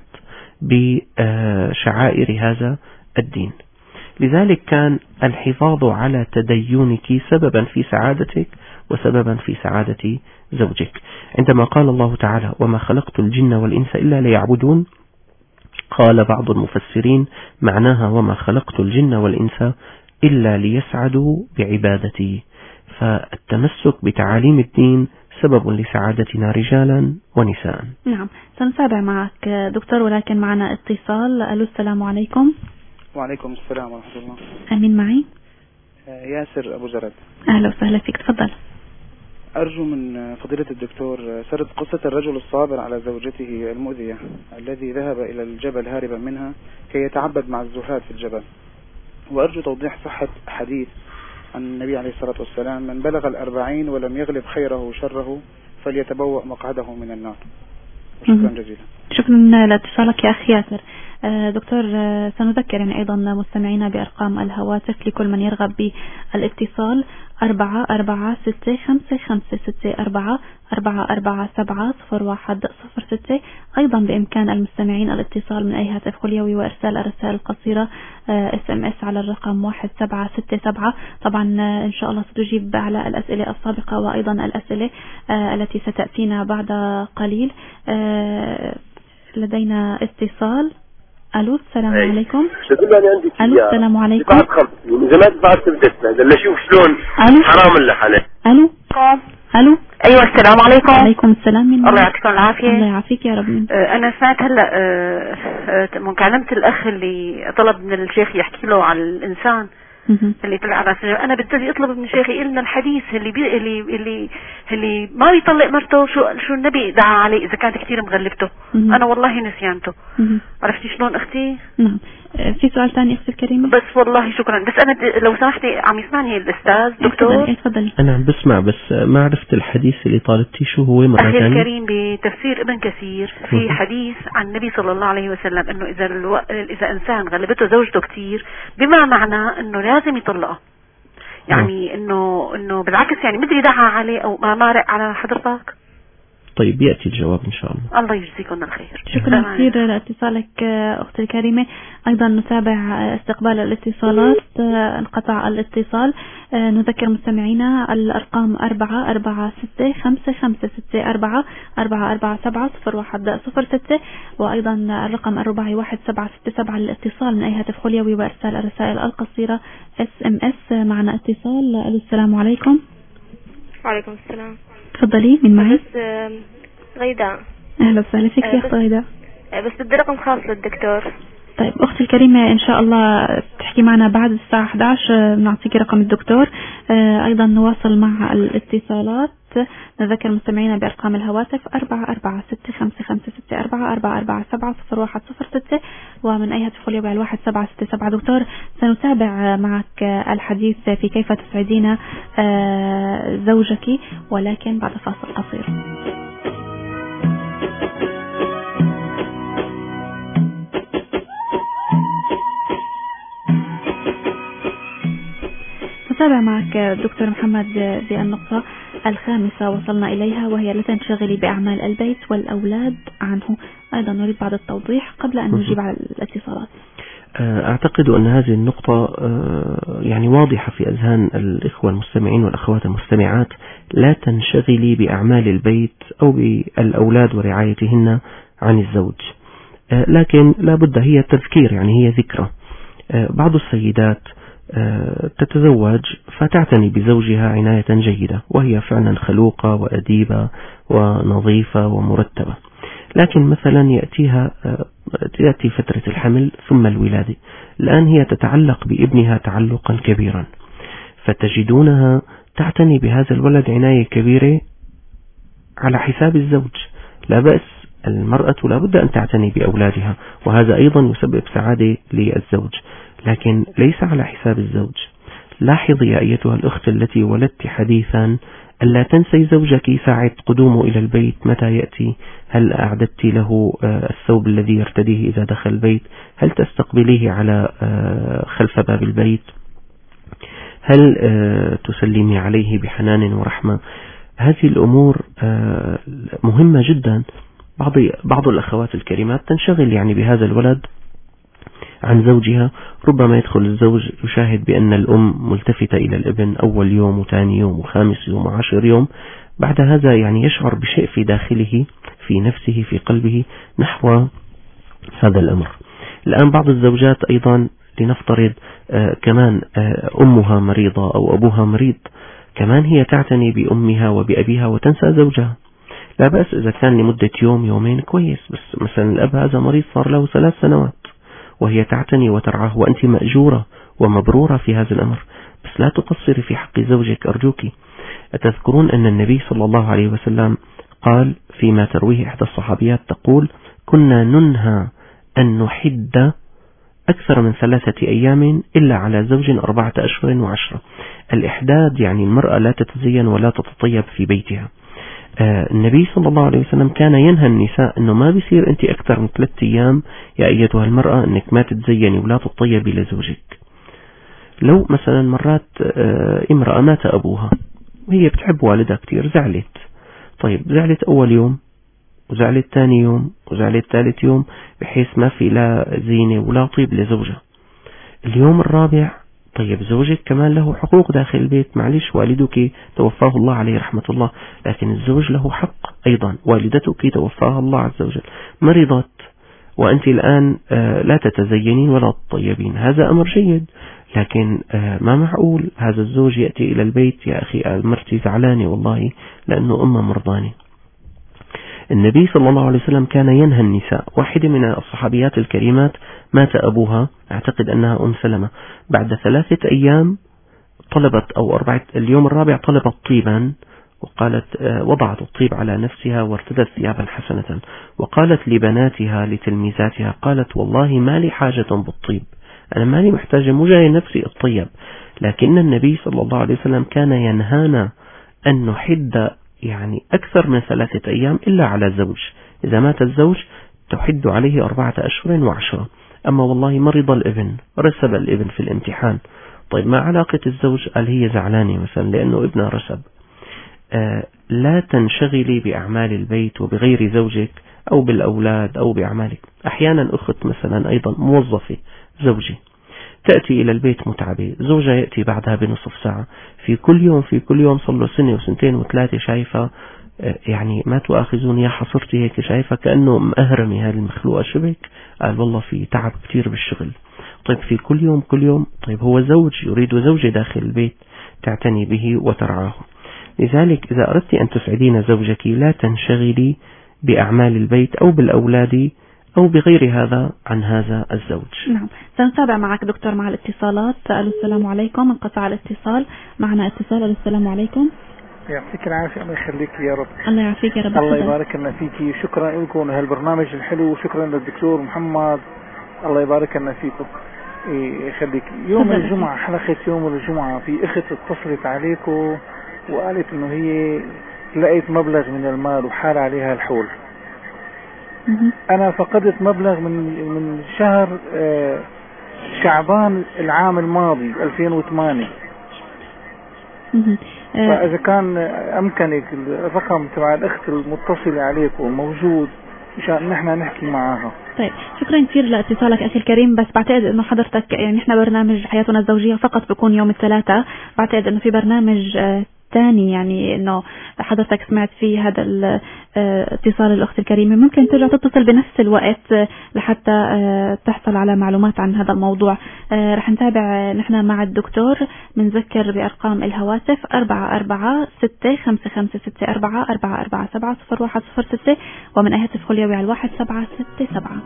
بشعائر هذا الدين. لذلك كان الحفاظ على تدينك سببا في سعادتك وسببا في سعادة زوجك. عندما قال الله تعالى: وما خلقت الجن والإنس إلا ليعبدون، قال بعض المفسرين معناها: وما خلقت الجن والإنس إلا ليسعدوا بعبادتي. فالتمسك بتعاليم الدين سبب لسعادتنا رجالا ونساء. نعم، سنتابع معك دكتور، ولكن معنا اتصال. ألو، السلام عليكم. وعليكم السلام ورحمة الله. أمين معي؟ ياسر أبو زرد. أهلا وسهلا فيك، تفضل. أرجو من فضيلة الدكتور سرد قصة الرجل الصابر على زوجته المؤذية الذي ذهب إلى الجبل هاربا منها كي يتعبد مع الزهاد في الجبل، وأرجو توضيح صحة حديث عن النبي عليه الصلاة والسلام: من بلغ 40 ولم يغلب خيره وشره فليتبوأ مقعده من النار. شكرا جزيلا. شكرا لاتصالك يا أخي ياسر. دكتور، سنذكر يعني أيضا مستمعينا بأرقام الهواتف لكل من يرغب بالاتصال: 4465565444470106. أيضا بإمكان المستمعين الاتصال من أي هاتف خليوي وإرسال الرسائل القصيرة SMS على الرقم 1767. طبعا إن شاء الله ستجيب على الأسئلة السابقة وأيضا الأسئلة التي ستأتينا بعد قليل. لدينا اتصال. ألو، السلام عليكم. ألو، السلام عليكم. من زمان بعد تبدأ هذا اللي شوف شلون حرام اللي حاله. ألو. ألو. أيوة، السلام عليكم. وعليكم السلام. الله يعطيكم العافية. الله يعافيك يا رب. أنا سمعت هلا مكالمة الأخ اللي طلب من الشيخ يحكي له على الإنسان اللي طلع على سجن. أنا بدي أطلب من الشيخ يقول لنا الحديث اللي ما بيطلق مرته شو النبي دعا عليه إذا كانت كثير مغلبته. أنا والله نسيانته. عرفتي شلون أختي؟ نعم. في سؤال ثاني أختي الكريمة؟ بس والله شكرا. بس أنا لو سمحتي عم يسمعني الأستاذ دكتور؟ تفضلي. أنا عم بسمع بس ما عرفت الحديث اللي طالبتي شو هو مرة ثانية. أخي الكريم، بتفسير ابن كثير في حديث عن النبي صلى الله عليه وسلم إنه إذا إنسان غلبته زوجته كثير بما معناه إنه لازم يطلقها. يعني إنه بالعكس، يعني مدري دعا عليه أو ما مارق على حضرتك. طيب يأتي الجواب إن شاء الله. الله يجزيكم الخير. شكرا كثير لاتصالك أختي الكريمة. أيضا نتابع استقبال الاتصالات. انقطع الاتصال. نذكر مستمعينا الأرقام 4465564444470106، وأيضا الرقم الرباعي 1767 للاتصال من أي هاتف خليوي وإرسال الرسائل القصيرة SMS. معنا اتصال. ألو، السلام عليكم. وعليكم السلام. تفضلي، من معي؟ بس غيداء. أهلا وسهلا فيك يا أخت غيداء. بس بدي رقم خاص للدكتور. طيب أختي الكريمة، إن شاء الله تحكي معنا بعد الساعة 11 نعطيك رقم الدكتور. أيضا نواصل مع الاتصالات. نذكر مستمعينا بأرقام الهواتف 4465564444470106 ومن أي هاتف خليوي على 1767. دكتور، سنتابع معك الحديث في كيف تسعدين زوجك، ولكن بعد فاصل قصير. سنتابع معك دكتور محمد بالنقطة الخامسة وصلنا إليها، وهي لا تنشغلي بأعمال البيت والأولاد عنه. أيضا نريد بعض التوضيح قبل أن نجيب على الاتصالات. أعتقد أن هذه النقطة يعني واضحة في أذهان الإخوة المستمعين والأخوات المستمعات. لا تنشغلي بأعمال البيت أو بالأولاد ورعايتهن عن الزوج، لكن لا بد هي تذكير، يعني هي ذكرى. بعض السيدات تتزوج فتعتني بزوجها عناية جيدة، وهي فعلا خلوقة وأديبة ونظيفة ومرتبة، لكن مثلا يأتي فترة الحمل ثم الولادة. الآن هي تتعلق بابنها تعلقا كبيرا، فتجدونها تعتني بهذا الولد عناية كبيرة على حساب الزوج. لا بأس، المرأة لا بد أن تعتني بأولادها، وهذا أيضا يسبب سعادة للزوج، لكن ليس على حساب الزوج. لاحظي يا أيتها الأخت التي ولدت حديثا ألا تنسي زوجك ساعة قدومه إلى البيت متى يأتي. هل أعددت له الثوب الذي يرتديه إذا دخل البيت؟ هل تستقبليه على خلف باب البيت؟ هل تسلمي عليه بحنان ورحمة؟ هذه الأمور مهمة جدا. بعض الأخوات الكريمات تنشغل يعني بهذا الولد عن زوجها. ربما يدخل الزوج يشاهد بأن الأم ملتفتة إلى الابن أول يوم وثاني يوم وخامس يوم وعشر يوم، بعد هذا يعني يشعر بشيء في داخله، في نفسه، في قلبه نحو هذا الأمر. الآن بعض الزوجات أيضا لنفترض كمان أمها مريضة أو أبوها مريض، كمان هي تعتني بأمها وبأبيها وتنسى زوجها. لا بأس إذا كان لمدة يوم يومين كويس، بس مثلا الأب هذا مريض صار له 3 سنوات وهي تعتني وترعاه، وأنت مأجورة ومبرورة في هذا الأمر، بس لا تقصري في حق زوجك أرجوك. أتذكرون أن النبي صلى الله عليه وسلم قال فيما ترويه إحدى الصحابيات تقول: كنا ننهى أن نحد أكثر من 3 أيام إلا على زوج 4 أشهر و10. الإحداد يعني المرأة لا تتزين ولا تتطيب في بيتها. النبي صلى الله عليه وسلم كان ينهى النساء أنه ما بيصير أنت أكثر من 3 أيام يا أيتها المرأة أنك ما تتزيني ولا تطيبي لزوجك. لو مثلا مرات امرأة مات أبوها وهي بتحب والدها كتير، زعلت، طيب زعلت أول يوم وزعلت ثاني يوم وزعلت ثالث يوم، بحيث ما في لا زينة ولا طيب لزوجها. اليوم الرابع طيب زوجك كمان له حقوق داخل البيت، معلش والدك توفاه الله عليه رحمة الله، لكن الزوج له حق أيضا. والدتك توفاها الله عز وجل مرضت وأنت الآن لا تتزينين ولا تطيبين، هذا أمر جيد، لكن ما معقول هذا الزوج يأتي إلى البيت: يا أخي مرتي زعلانة والله لأنه أمه مرضاني. النبي صلى الله عليه وسلم كان ينهى النساء. واحدة من الصحابيات الكريمات مات أبوها، أعتقد أنها أم سلمة، بعد 3 أيام طلبت أو 4 اليوم الرابع طلبت طيبا، وقالت وضعت الطيب على نفسها وارتدت ثيابا حسنة، وقالت لبناتها لتلميذاتها قالت: والله ما لي حاجة بالطيب، أنا ماني محتاجة، مو جاي نفسي الطيب، لكن النبي صلى الله عليه وسلم كان ينهانا أن نحد يعني أكثر من 3 أيام إلا على زوج. إذا مات الزوج تحد عليه 4 أشهر و10. أما والله مرض الابن، رسب الابن في الامتحان، طيب ما علاقة الزوج؟ قال هي زعلانة مثلا لأنه ابنها رسب. لا تنشغلي بأعمال البيت وبغير زوجك أو بالأولاد أو بأعمالك. أحيانا أخت مثلا أيضا موظفة زوجي تأتي إلى البيت متعبة، زوجها يأتي بعدها بنصف ساعة، في كل يوم صار له 1 و2 و3 شايفة، يعني ما تؤاخذون يا حصرتي هيك شايفة كأنه مأهرمة هذه المخلوقة شبك. قال والله في تعب كتير بالشغل. طيب في كل يوم، طيب هو زوج يريد زوجة داخل البيت تعتني به وترعاه. لذلك إذا أردت أن تسعدين زوجك لا تنشغلي بأعمال البيت أو بالأولاد أو بغير هذا عن هذا الزوج. نعم، سنتابع معك دكتور مع الاتصالات. سألوا السلام عليكم، انقطع الاتصال، معنا اتصال. السلام عليكم. يعطيك العافية، الله يخليك يا رب. الله يعافيك يا رب. الله يبارك لنا فيكي، شكرا لكم هالبرنامج الحلو، وشكرا للدكتور محمد، الله يبارك لنا فيكم. يخليك. يوم الجمعة، حلقة يوم الجمعة، في أخت اتصلت عليكم وقالت إنه هي لقيت مبلغ من المال وحال عليها الحول. أنا فقدت مبلغ من شهر شعبان العام الماضي 2008، فإذا كان أمكنك الرقم تبع الأخت المتصلة عليكم موجود مشان نحن نحكي معها. طيب شكرا كثير لاتصالك أخي الكريم. بس بعتقد إنه حضرتك يعني نحن برنامج حياتنا الزوجية فقط بيكون يوم الثلاثاء، بعتقد إنه في برنامج ثاني يعني إنه حضرتك سمعت فيه هذا اتصال الأخت الكريمة، ممكن ترجع تتصل بنفس الوقت لحتى تحصل على معلومات عن هذا الموضوع. رح نتابع نحن مع الدكتور. بنذكر بأرقام الهواتف 4465644447 ومن هاتف خليوي على 1767.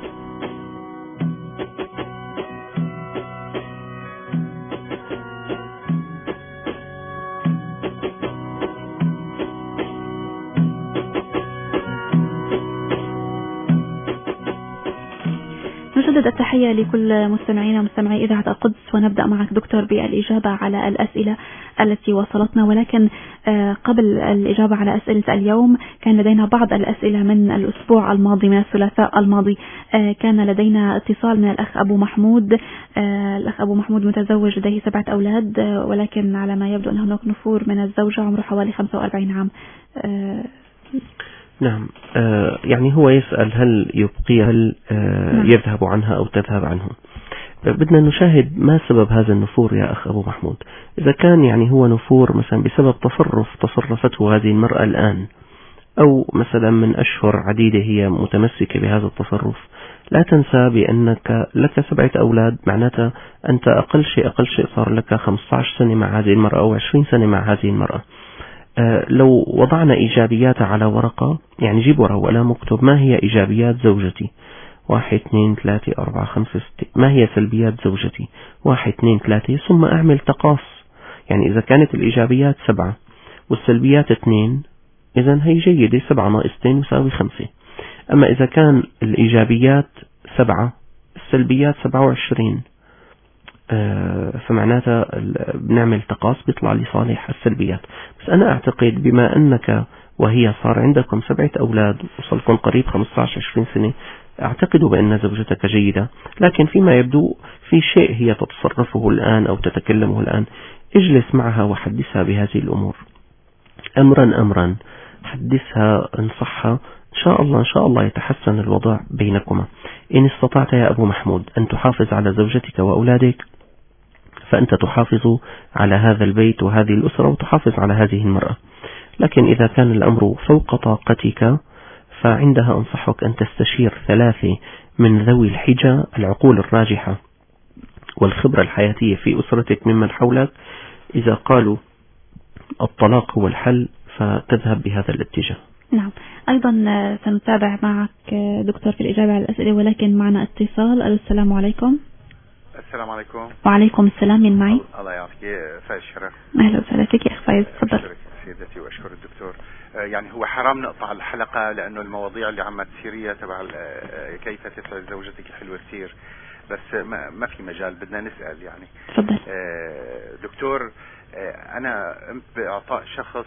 نجدد التحية لكل مستمعينا ومستمعي إذاعة القدس، ونبدأ معك دكتور بالإجابة على الأسئلة التي وصلتنا. ولكن قبل الإجابة على أسئلة اليوم كان لدينا بعض الأسئلة من الأسبوع الماضي، من الثلاثاء الماضي. كان لدينا اتصال من الأخ أبو محمود. الأخ أبو محمود متزوج، لديه 7 أولاد، ولكن على ما يبدو أن هناك نفور من الزوجة، عمره حوالي 45 عام. نعم. يعني هو يسأل هل يبقي، هل يذهب عنها أو تذهب عنه. بدنا نشاهد ما سبب هذا النفور يا أخ أبو محمود. إذا كان يعني هو نفور مثلا بسبب تصرفته هذه المرأة الآن، أو مثلا من أشهر عديدة هي متمسكة بهذا التصرف، لا تنسى بأنك لك 7 أولاد، معناتها أنت أقل شيء صار لك 15 سنة مع هذه المرأة أو 20 سنة مع هذه المرأة. لو وضعنا إيجابياتها على ورقة، يعني جيب ورقة وقلم اكتب ما هي إيجابيات زوجتي، 1 2 3 4 5 6. ما هي سلبيات زوجتي، 1 2 3، ثم أعمل تقاص. يعني إذا كانت الإيجابيات 7 والسلبيات 2، إذن هي جيدة، 7 ناقص 2 يساوي 5. أما إذا كان الإيجابيات 7 السلبيات 27، فمعناتها بنعمل تقاص بيطلع لي صالح السلبيات. بس أنا أعتقد بما أنك وهي صار عندكم 7 أولاد وصلكم قريب 15-20 سنة، أعتقد بأن زوجتك جيدة، لكن فيما يبدو في شيء هي تتصرفه الآن أو تتكلمه الآن. اجلس معها وحدثها بهذه الأمور أمرا حدثها، انصحها، إن شاء الله يتحسن الوضع بينكما. إن استطعت يا أبو محمود أن تحافظ على زوجتك وأولادك، فأنت تحافظ على هذا البيت وهذه الأسرة وتحافظ على هذه المرأة. لكن إذا كان الأمر فوق طاقتك، فعندها أنصحك أن تستشير 3 من ذوي الحجة، العقول الراجحة والخبرة الحياتية في أسرتك ممن حولك. إذا قالوا الطلاق هو الحل، فتذهب بهذا الاتجاه. نعم. أيضا سنتابع معك دكتور في الإجابة على الأسئلة، ولكن معنا اتصال. السلام عليكم. السلام عليكم. وعليكم السلام. من معي؟ الله يعافيك. فايز شرف. أهلا وسهلا فيك يا أخ فايز، تفضل. سيدتي وأشكر الدكتور. يعني هو حرام نقطع الحلقة، لأنه المواضيع اللي عم تسيريها تبع كيف تسعد زوجتك حلوة كثير، بس ما في مجال، بدنا نسأل يعني. تفضل. دكتور، أنا قمت بإعطاء شخص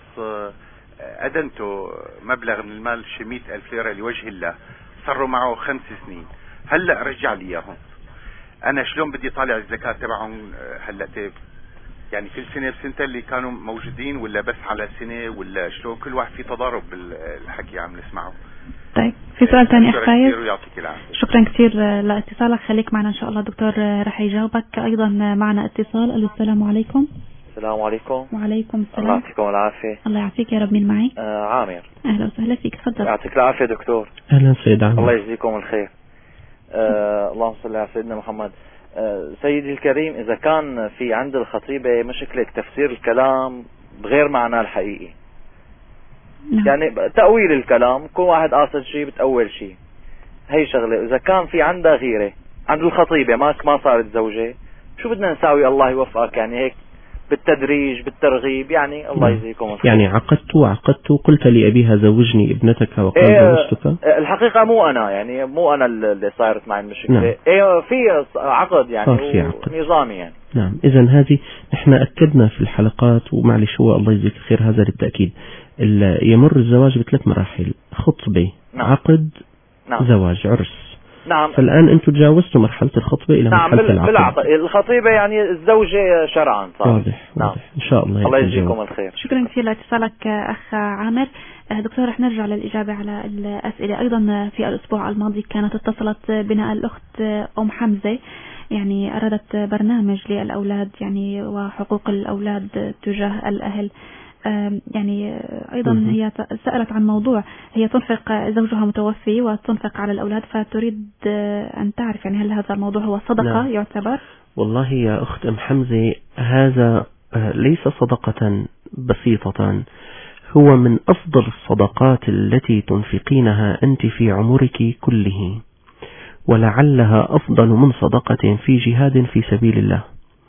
أدنته مبلغ من المال، 100,000 ليرة لوجه الله، صاروا معه 5 سنين، هلأ رجع لي إياهم. أنا شلون بدي طالع الزكاة تبعهم هلأ؟ يعني في السنة بسنة اللي كانوا موجودين، ولا بس على سنة، ولا شلون؟ كل واحد في تضارب بالحكي عم نسمعه. طيب في سؤال ثاني أخ فايز؟ شكرا كثير لاتصالك، خليك معنا إن شاء الله دكتور رح يجاوبك. أيضا معنا اتصال. السلام عليكم. السلام عليكم. وعليكم السلام. الله يعطيكم العافية. الله يعافيك يا رب. مين معي؟ عامر. أهلا وسهلا فيك، تفضل. يعطيك العافية دكتور. أهلا سيد عامر. الله يجزيكم الخير. اللهم صل على سيدنا محمد. سيدي الكريم، إذا كان في عند الخطيبة مشكلة تفسير الكلام بغير معناه الحقيقي، نعم. يعني تأويل الكلام، كل واحد قاصد شيء بتأول شيء، هي شغلة. إذا كان في عندها غيرة عند الخطيبة ما صارت زوجة، شو بدنا نساوي؟ الله يوفقك، يعني هيك بالتدريج بالترغيب، يعني الله يجزيكم الخير. يعني عقدت قلت لأبيها زوجني ابنتك وقال زوجتك. الحقيقة مو أنا اللي صارت معي المشكلة. نعم. في عقد يعني، في عقد نظامي يعني. نعم. إذن هذه نحن أكدنا في الحلقات، ومعلش هو الله يجزيك الخير هذا للتأكيد. يمر الزواج ب3 مراحل: خطبة، نعم. عقد، نعم. زواج، عرس. نعم. فالآن أنتم تجاوزتوا مرحلة الخطبة إلى مرحلة العقد. الخطيبة يعني الزوجة شرعا صار. واضح. نعم. إن شاء الله. الله يجزيكم الخير. شكرا كثير لاتصالك أخ عامر. دكتور رح نرجع للإجابة على الأسئلة. أيضا في الأسبوع الماضي كانت اتصلت بنا الأخت أم حمزة، يعني أرادت برنامج للأولاد يعني وحقوق الأولاد تجاه الأهل. يعني أيضا هي سألت عن موضوع، هي تنفق، زوجها متوفي وتنفق على الأولاد، فتريد أن تعرف يعني هل هذا الموضوع هو صدقة يعتبر؟ والله يا أخت أم حمزة، هذا ليس صدقة بسيطة، هو من أفضل الصدقات التي تنفقينها أنت في عمرك كله، ولعلها أفضل من صدقة في جهاد في سبيل الله.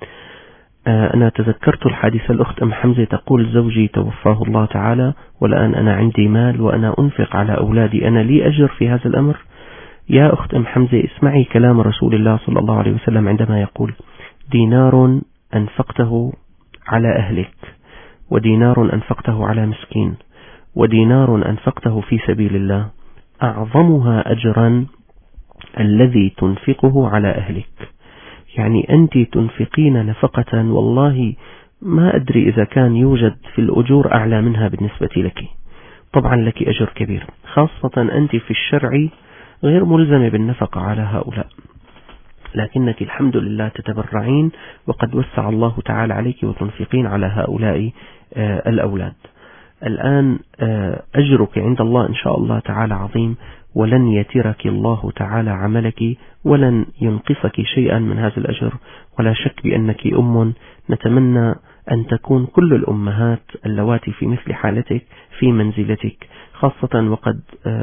أنا تذكرت الحادثة، الأخت أم حمزة تقول زوجي توفاه الله تعالى والآن أنا عندي مال وأنا أنفق على أولادي، أنا لي أجر في هذا الأمر؟ يا أخت أم حمزة، اسمعي كلام رسول الله صلى الله عليه وسلم عندما يقول: دينار أنفقته على أهلك، ودينار أنفقته على مسكين، ودينار أنفقته في سبيل الله أعظمها أجرا الذي تنفقه على أهلك. يعني أنت تنفقين نفقة والله ما أدري إذا كان يوجد في الأجور أعلى منها بالنسبة لك. طبعا لك أجر كبير، خاصة أنت في الشرع غير ملزمة بالنفقة على هؤلاء، لكنك الحمد لله تتبرعين وقد وسع الله تعالى عليك وتنفقين على هؤلاء الأولاد. الآن أجرك عند الله إن شاء الله تعالى عظيم، ولن يترك الله تعالى عملك ولن ينقصك شيئا من هذا الأجر، ولا شك بأنك أم نتمنى أن تكون كل الأمهات اللواتي في مثل حالتك في منزلتك، خاصة وقد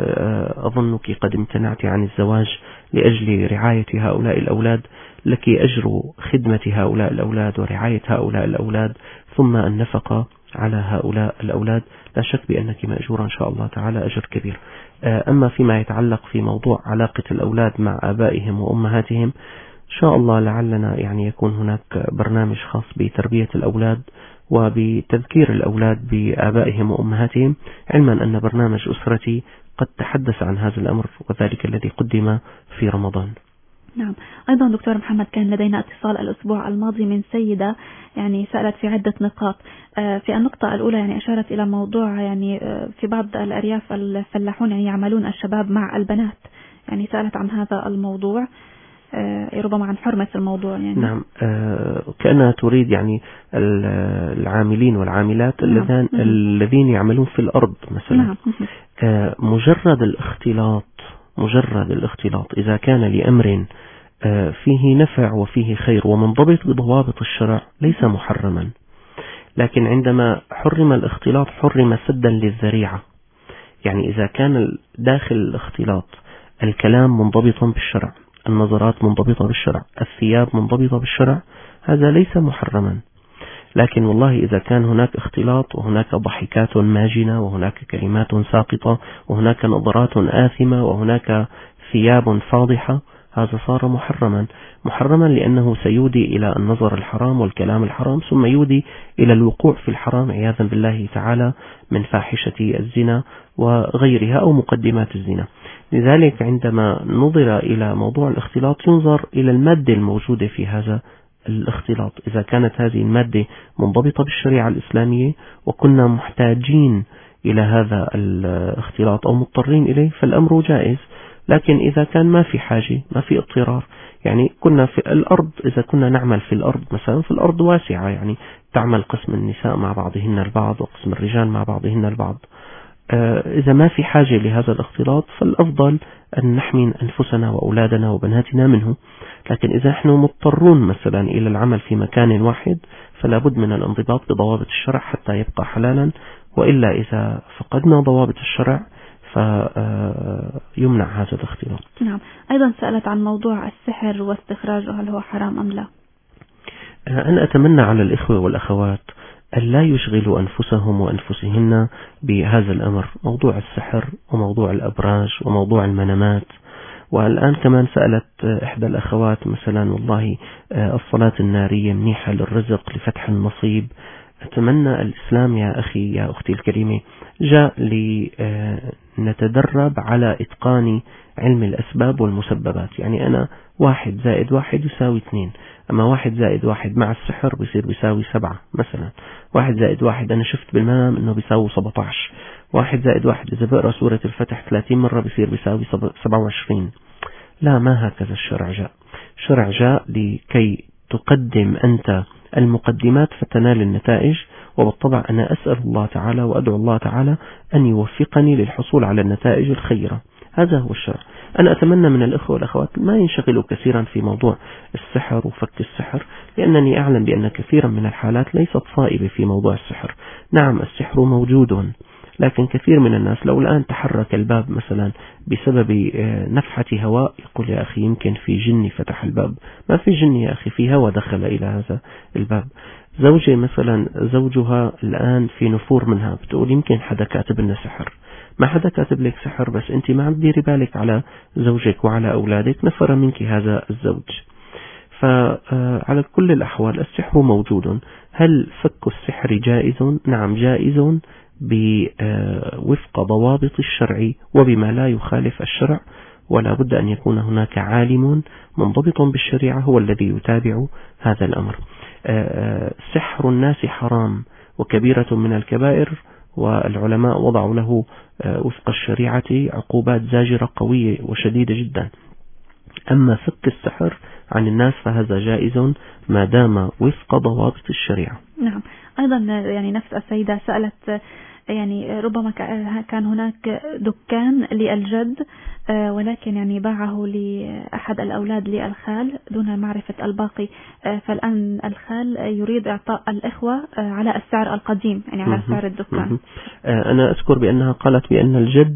أظنك قد امتنعت عن الزواج لأجل رعاية هؤلاء الأولاد. لك أجر خدمة هؤلاء الأولاد ورعاية هؤلاء الأولاد ثم النفقة على هؤلاء الأولاد، لا شك بأنك مأجورة إن شاء الله تعالى أجر كبير. أما فيما يتعلق في موضوع علاقة الأولاد مع آبائهم وأمهاتهم، إن شاء الله لعلنا يعني يكون هناك برنامج خاص بتربية الأولاد وبتذكير الأولاد بآبائهم وأمهاتهم، علما أن برنامج أسرتي قد تحدث عن هذا الأمر وذلك الذي قدم في رمضان. نعم. أيضا دكتور محمد، كان لدينا اتصال الأسبوع الماضي من سيدة يعني سألت في عدة نقاط. في النقطة الأولى يعني أشارت إلى موضوع يعني في بعض الأرياف الفلاحون يعني يعملون الشباب مع البنات، يعني سألت عن هذا الموضوع، ربما عن حرمة الموضوع يعني. نعم. كأنها تريد يعني العاملين والعاملات الذين يعملون في الأرض مثلا. مجرد الاختلاط إذا كان لأمر فيه نفع وفيه خير ومنضبط بضوابط الشرع ليس محرما، لكن عندما حرم الاختلاط حرم سدا للذريعة. يعني إذا كان داخل الاختلاط الكلام منضبطا بالشرع، النظرات منضبطة بالشرع، الثياب منضبطة بالشرع، هذا ليس محرما. لكن والله إذا كان هناك اختلاط وهناك ضحكات ماجنة وهناك كلمات ساقطة وهناك نظرات آثمة وهناك ثياب فاضحة، هذا صار محرما لأنه سيودي إلى النظر الحرام والكلام الحرام، ثم يودي إلى الوقوع في الحرام عياذا بالله تعالى من فاحشة الزنا وغيرها أو مقدمات الزنا. لذلك عندما نظر إلى موضوع الاختلاط ينظر إلى المادة الموجودة في هذا الاختلاط. إذا كانت هذه المادة منضبطة بالشريعة الإسلامية وكنا محتاجين إلى هذا الاختلاط أو مضطرين إليه فالأمر جائز. لكن إذا كان ما في حاجة، ما في اضطرار، يعني كنا في الأرض، إذا كنا نعمل في الأرض مثلا، في الأرض واسعة، يعني تعمل قسم النساء مع بعضهن البعض وقسم الرجال مع بعضهن البعض، إذا ما في حاجة لهذا الاختلاط فالأفضل أن نحمي أنفسنا وأولادنا وبناتنا منه. لكن إذا نحن مضطرون مثلا إلى العمل في مكان واحد فلا بد من الانضباط بضوابط الشرع حتى يبقى حلالا، وإلا إذا فقدنا ضوابط الشرع فيمنع هذا الاختلاط. نعم. أيضا سألت عن موضوع السحر واستخراجه، هل هو حرام أم لا؟ أنا أتمنى على الإخوة والأخوات أن لا يشغلوا أنفسهم وأنفسهن بهذا الأمر، موضوع السحر وموضوع الأبراج وموضوع المنامات. والآن كمان سألت إحدى الأخوات مثلا والله الصلاة النارية منيحة للرزق لفتح النصيب، أتمنى الإسلام يا أخي يا أختي الكريمة جاء لنتدرب على إتقان علم الأسباب والمسببات. يعني أنا 1 زائد 1 يساوي 2، أما 1 زائد 1 مع السحر بيصير بيساوي 7 مثلا. 1 زائد 1 أنا شفت بالمنام أنه بيساوي 17. 1 زائد 1 إذا بقرأ سورة الفتح 30 مرة بيصير بيساوي 27. لا، ما هكذا الشرع جاء. الشرع جاء لكي تقدم أنت المقدمات فتنال النتائج، وبالطبع أنا أسأل الله تعالى وأدعو الله تعالى أن يوفقني للحصول على النتائج الخيرة. هذا هو الشرع. أنا أتمنى من الإخوة والأخوات ما ينشغلوا كثيرا في موضوع السحر وفك السحر، لأنني أعلم بأن كثيرا من الحالات ليست صائبة في موضوع السحر. نعم السحر موجود، لكن كثير من الناس لو الآن تحرك الباب مثلا بسبب نفحة هواء يقول يا أخي يمكن في جني فتح الباب. ما في جني يا أخي، في هواء دخل إلى هذا الباب. زوجي مثلا زوجها الآن في نفور منها، بتقول يمكن حدا كاتب لنا سحر. ما حدا كاتب لك سحر، بس أنت ما عم تديري بالك على زوجك وعلى أولادك، نفر منك هذا الزوج. فعلى كل الأحوال السحر موجود. هل فك السحر جائز؟ نعم جائز بوفق ضوابط الشرع وبما لا يخالف الشرع، ولا بد أن يكون هناك عالم منضبط بالشريعة هو الذي يتابع هذا الأمر. سحر الناس حرام وكبيرة من الكبائر، والعلماء وضعوا له وفق الشريعة عقوبات زاجرة قوية وشديدة جدا. أما فك السحر عن الناس فهذا جائز ما دام وفق ضوابط الشريعة. نعم. أيضا يعني نفس السيدة سألت، يعني ربما كان هناك دكان للجد ولكن يعني باعه لأحد الأولاد للخال دون معرفة الباقي، فالآن الخال يريد إعطاء الإخوة على السعر القديم، يعني على سعر الدكان. أنا أذكر بأنها قالت بأن الجد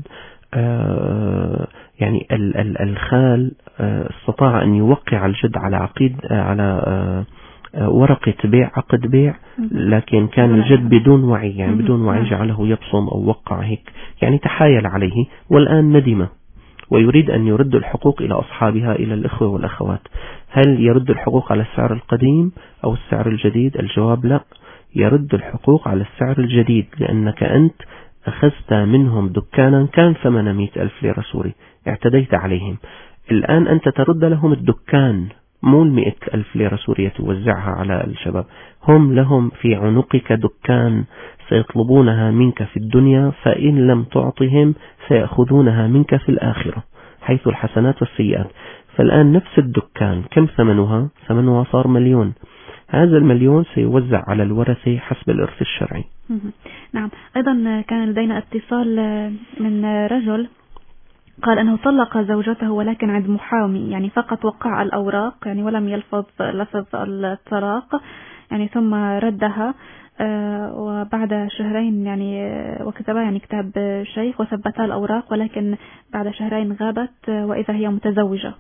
يعني الخال استطاع أن يوقع الجد على على ورقة بيع، عقد بيع، لكن كان الجد بدون وعي، يعني بدون وعي جعله يبصم أو وقع هيك، يعني تحايل عليه، والآن ندم ويريد أن يرد الحقوق إلى أصحابها إلى الإخوة والأخوات. هل يرد الحقوق على السعر القديم أو السعر الجديد؟ الجواب لا، يرد الحقوق على السعر الجديد، لأنك أنت أخذت منهم دكانا كان ثمنه 100,000 ليرة سوري، اعتديت عليهم. الآن أنت ترد لهم الدكان، مو 100,000 ليرة سورية توزعها على الشباب. هم لهم في عنقك دكان سيطلبونها منك في الدنيا، فإن لم تعطهم سيأخذونها منك في الآخرة، حيث الحسنات والسيئات. فالآن نفس الدكان كم ثمنها؟ ثمنها صار 1,000,000. هذا 1,000,000 سيوزع على الورثة حسب الإرث الشرعي. نعم. أيضا كان لدينا اتصال من رجل قال أنه طلق زوجته ولكن عند محامي، يعني فقط وقع الأوراق يعني ولم يلفظ لفظ الطلاق، يعني ثم ردها وبعد شهرين يعني وكتبها يعني كتاب شيخ وثبتها الأوراق، ولكن بعد شهرين غابت وإذا هي متزوجة.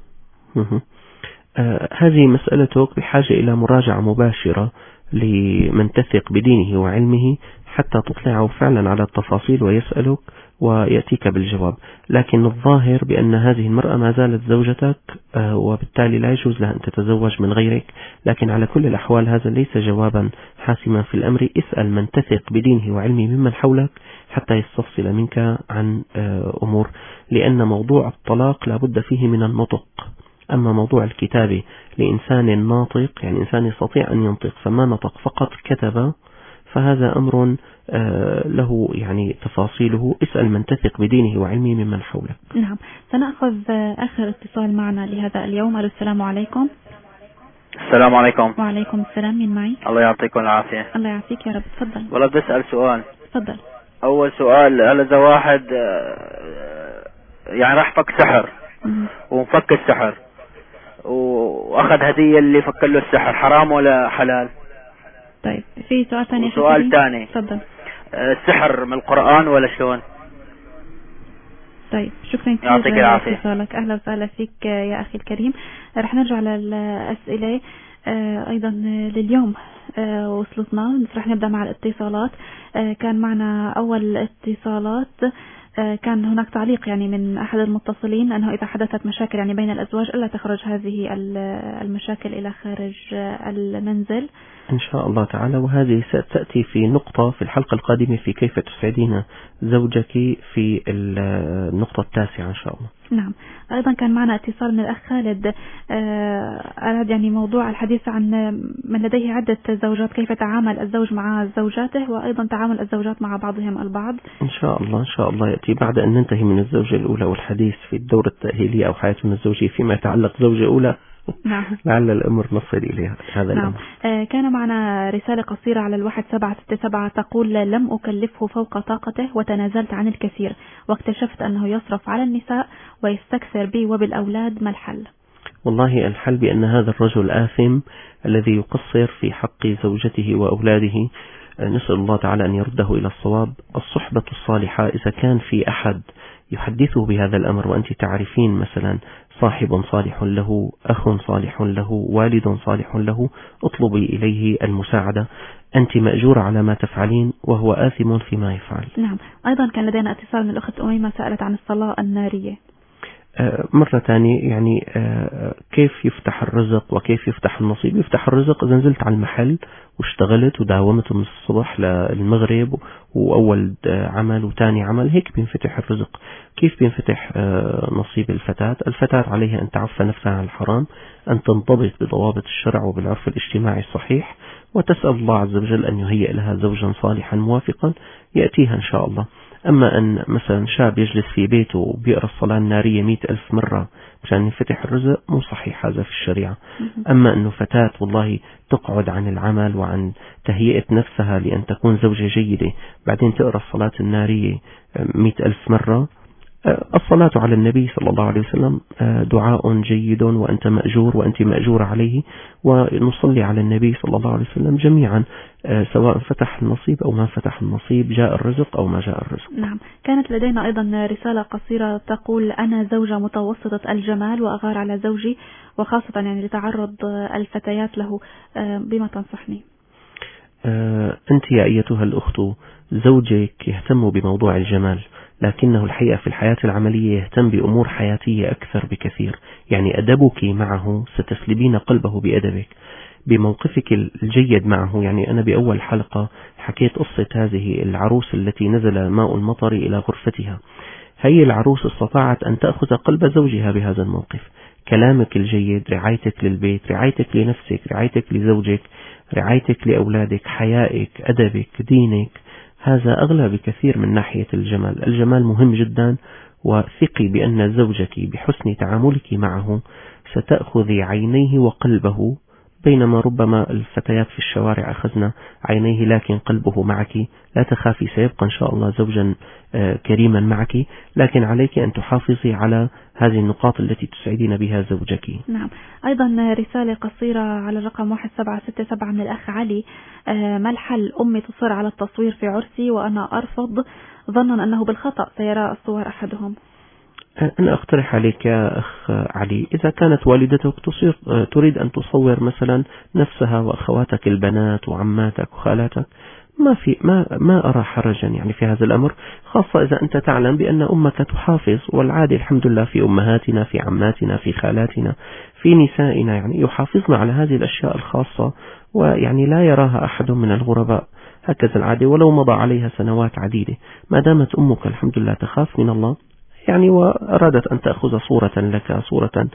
هذه مسألتك بحاجة إلى مراجعة مباشرة لمن تثق بدينه وعلمه حتى تطلعه فعلا على التفاصيل ويسألك ويأتيك بالجواب. لكن الظاهر بأن هذه المرأة ما زالت زوجتك وبالتالي لا يجوز لها أن تتزوج من غيرك. لكن على كل الأحوال هذا ليس جوابا حاسما في الأمر. اسأل من تثق بدينه وعلمه ممن حولك حتى يستفصل منك عن أمور، لأن موضوع الطلاق لا بد فيه من النطق. أما موضوع الكتابة لإنسان ناطق، يعني إنسان يستطيع أن ينطق فما نطق فقط كتب، فهذا أمر له يعني تفاصيله. اسأل من تثق بدينه وعلمه ممن حولك. نعم. سنأخذ آخر اتصال معنا لهذا اليوم. السلام عليكم. السلام عليكم. وعليكم السلام. من معي؟ الله يعطيكم العافية. الله يعافيك يا رب. تفضل. والله بدي أسأل سؤال. تفضل. أول سؤال، هل إذا واحد يعني راح فك سحر وفك السحر وأخذ هدية اللي فك له السحر، حرام ولا حلال؟ طيب في سؤال ثاني؟ سؤال ثاني، تفضل. السحر من القرآن ولا شلون؟ طيب شكرا كثير. يعطيك العافية. اتصالك. أهلا وسهلا فيك يا أخي الكريم. رح نرجع للأسئلة أيضا لليوم وصلتنا. رح نبدأ مع الاتصالات. كان معنا أول اتصالات كان هناك تعليق يعني من أحد المتصلين أنه إذا حدثت مشاكل يعني بين الأزواج ألا تخرج هذه المشاكل إلى خارج المنزل إن شاء الله تعالى. وهذه ستأتي في نقطة في الحلقة القادمة في كيف تسعدين زوجك في النقطة التاسعة إن شاء الله. نعم. أيضا كان معنا اتصال من الأخ خالد، أراد يعني موضوع الحديث عن من لديه عدة زوجات، كيف تعامل الزوج مع زوجاته وأيضا تعامل الزوجات مع بعضهم البعض. إن شاء الله يأتي بعد أن ننتهي من الزوجة الأولى والحديث في الدورة التأهيلية أو حياتنا الزوجية فيما يتعلق زوجة أولى. نعم. لعل الأمر نصل إليها هذا نعم. الأمر. كان معنا رسالة قصيرة على 1767 تقول: لم أكلفه فوق طاقته وتنازلت عن الكثير واكتشفت أنه يصرف على النساء ويستكثر بي وبالأولاد، ما الحل؟ والله الحل بأن هذا الرجل آثم الذي يقصر في حق زوجته وأولاده. نسأل الله تعالى أن يرده إلى الصواب. الصحبة الصالحة إذا كان في أحد يحدثه بهذا الأمر وأنت تعرفين مثلا صاحب صالح له، أخ صالح له، والد صالح له، اطلبي إليه المساعدة. أنت مأجورة على ما تفعلين وهو آثم فيما يفعل. نعم. أيضا كان لدينا اتصال من الأخت أميمة سألت عن الصلاة النارية. مرة ثانية يعني كيف يفتح الرزق وكيف يفتح النصيب؟ يفتح الرزق إذا نزلت على المحل واشتغلت وداومت من الصبح للمغرب وأول عمل وثاني عمل، هيك بينفتح الرزق. كيف بينفتح نصيب الفتاة؟ الفتاة عليها أن تعفى نفسها عن الحرام، أن تنضبط بضوابط الشرع وبالعرف الاجتماعي الصحيح، وتسأل الله عز وجل أن يهيئ لها زوجا صالحا موافقا يأتيها إن شاء الله. أما أن مثلا شاب يجلس في بيته وبيقرأ الصلاة النارية 100,000 مرة مشان يفتح الرزق، مو صحيح هذا في الشريعة. أما أنه فتاة والله تقعد عن العمل وعن تهيئة نفسها لأن تكون زوجة جيدة بعدين تقرأ الصلاة النارية 100,000 مرة، الصلاة على النبي صلى الله عليه وسلم دعاء جيد وأنت مأجور وأنت مأجور عليه، ونصلي على النبي صلى الله عليه وسلم جميعا سواء فتح النصيب أو ما فتح النصيب، جاء الرزق أو ما جاء الرزق. نعم. كانت لدينا أيضا رسالة قصيرة تقول: أنا زوجة متوسطة الجمال وأغار على زوجي وخاصة يعني لتعرض الفتيات له، بما تنصحني؟ أنت يا أيتها الأخت زوجك يهتم بموضوع الجمال، لكنه الحقيقة في الحياة العملية يهتم بأمور حياتية أكثر بكثير. يعني أدبك معه ستسلبين قلبه بأدبك، بموقفك الجيد معه. يعني أنا بأول حلقة حكيت قصة هذه العروس التي نزل ماء المطر إلى غرفتها. هي العروس استطاعت أن تأخذ قلب زوجها بهذا الموقف. كلامك الجيد، رعايتك للبيت، رعايتك لنفسك، رعايتك لزوجك، رعايتك لأولادك، حيائك، أدبك، دينك، هذا أغلى بكثير من ناحية الجمال. الجمال مهم جدا، وثقي بأن زوجك بحسن تعاملك معه ستأخذي عينيه وقلبه، بينما ربما الفتيات في الشوارع أخذنا عينيه لكن قلبه معك. لا تخافي، سيبقى إن شاء الله زوجا كريما معك، لكن عليك أن تحافظي على هذه النقاط التي تسعدين بها زوجك. نعم. أيضا رسالة قصيرة على الرقم 1767 من الأخ علي: ما الحل؟ أمي تصر على التصوير في عرسي وأنا أرفض ظنا أنه بالخطأ سيرى الصور أحدهم. أنا أقترح عليك يا أخ علي، إذا كانت والدتك تريد أن تصور مثلا نفسها وأخواتك البنات وعماتك وخالاتك، ما أرى حرجا يعني في هذا الأمر، خاصة إذا أنت تعلم بأن أمك تحافظ، والعادة الحمد لله في أمهاتنا، في عماتنا، في خالاتنا، في نسائنا، يعني يحافظن على هذه الأشياء الخاصة، ويعني لا يراها أحد من الغرباء. هكذا العادة ولو مضى عليها سنوات عديدة. ما دامت أمك الحمد لله تخاف من الله يعني وأرادت أن تأخذ صورة لك، صورة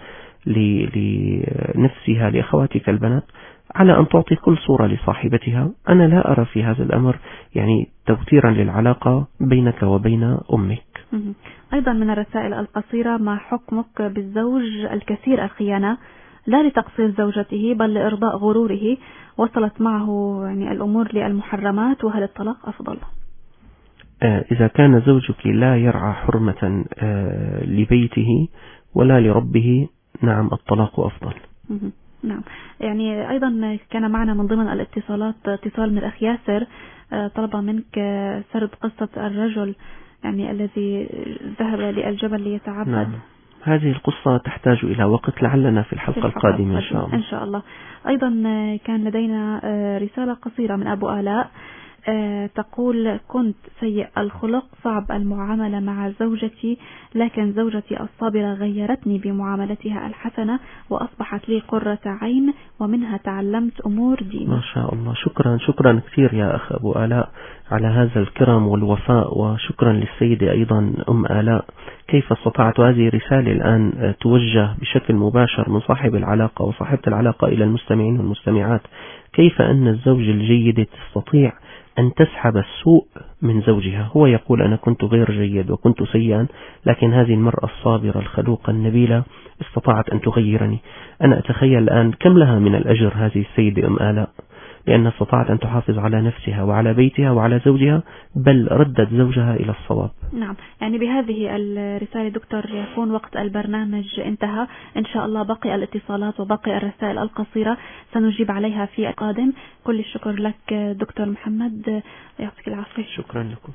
لنفسها، لأخواتك البنات، على أن تعطي كل صورة لصاحبتها. أنا لا أرى في هذا الأمر يعني توتيرا للعلاقة بينك وبين أمك. أيضا من الرسائل القصيرة: ما حكمك بالزوج الكثير الخيانة لا لتقصير زوجته بل لإرضاء غروره، وصلت معه يعني الأمور للمحرمات، وهل الطلاق أفضل؟ إذا كان زوجك لا يرعى حرمة لبيته ولا لربه، نعم الطلاق أفضل. نعم. يعني أيضا كان معنا من ضمن الاتصالات اتصال من الأخ ياسر، طلب منك سرد قصة الرجل يعني الذي ذهب للجبل ليتعبد. نعم. هذه القصة تحتاج إلى وقت، لعلنا في الحلقة القادمة إن شاء الله. إن شاء الله. أيضا كان لدينا رسالة قصيرة من أبو آلاء: تقول كنت سيء الخلق صعب المعاملة مع زوجتي، لكن زوجتي الصابرة غيرتني بمعاملتها الحسنة وأصبحت لي قرة عين ومنها تعلمت أمور دين. ما شاء الله. شكرا كثير يا أخ أبو آلاء على هذا الكرم والوفاء، وشكرا للسيدة أيضا أم آلاء. كيف استطعت، هذه رسالة الآن توجه بشكل مباشر من صاحب العلاقة وصاحبة العلاقة إلى المستمعين والمستمعات، كيف أن الزوجة الجيدة تستطيع أن تسحب السوء من زوجها. هو يقول أنا كنت غير جيد وكنت سيئا، لكن هذه المرأة الصابرة الخلوقة النبيلة استطاعت أن تغيرني. أنا أتخيل الآن كم لها من الأجر هذه السيدة أم آلاء، لأنها استطاعت أن تحافظ على نفسها وعلى بيتها وعلى زوجها، بل ردت زوجها إلى الصواب. نعم، يعني بهذه الرسالة دكتور يكون وقت البرنامج انتهى. إن شاء الله بقي الاتصالات وبقي الرسائل القصيرة سنجيب عليها في القادم. كل الشكر لك دكتور محمد، يعطيك العافية. شكرا لكم.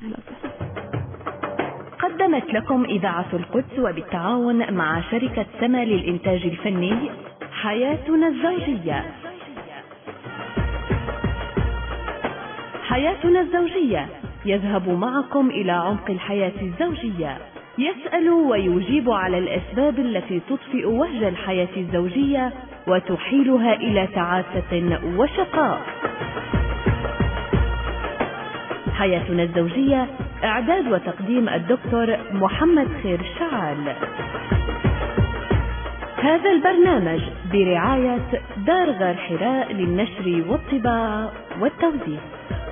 قدمت لكم إذاعة القدس وبالتعاون مع شركة سما للإنتاج الفني حياتنا الزوجية. حياتنا الزوجية يذهب معكم إلى عمق الحياة الزوجية، يسأل ويجيب على الأسباب التي تطفئ وهج الحياة الزوجية وتحيلها إلى تعاسة وشقاء. حياتنا الزوجية، إعداد وتقديم الدكتور محمد خير شعال. هذا البرنامج برعاية دار غار حراء للنشر والطباعة والتوزيع.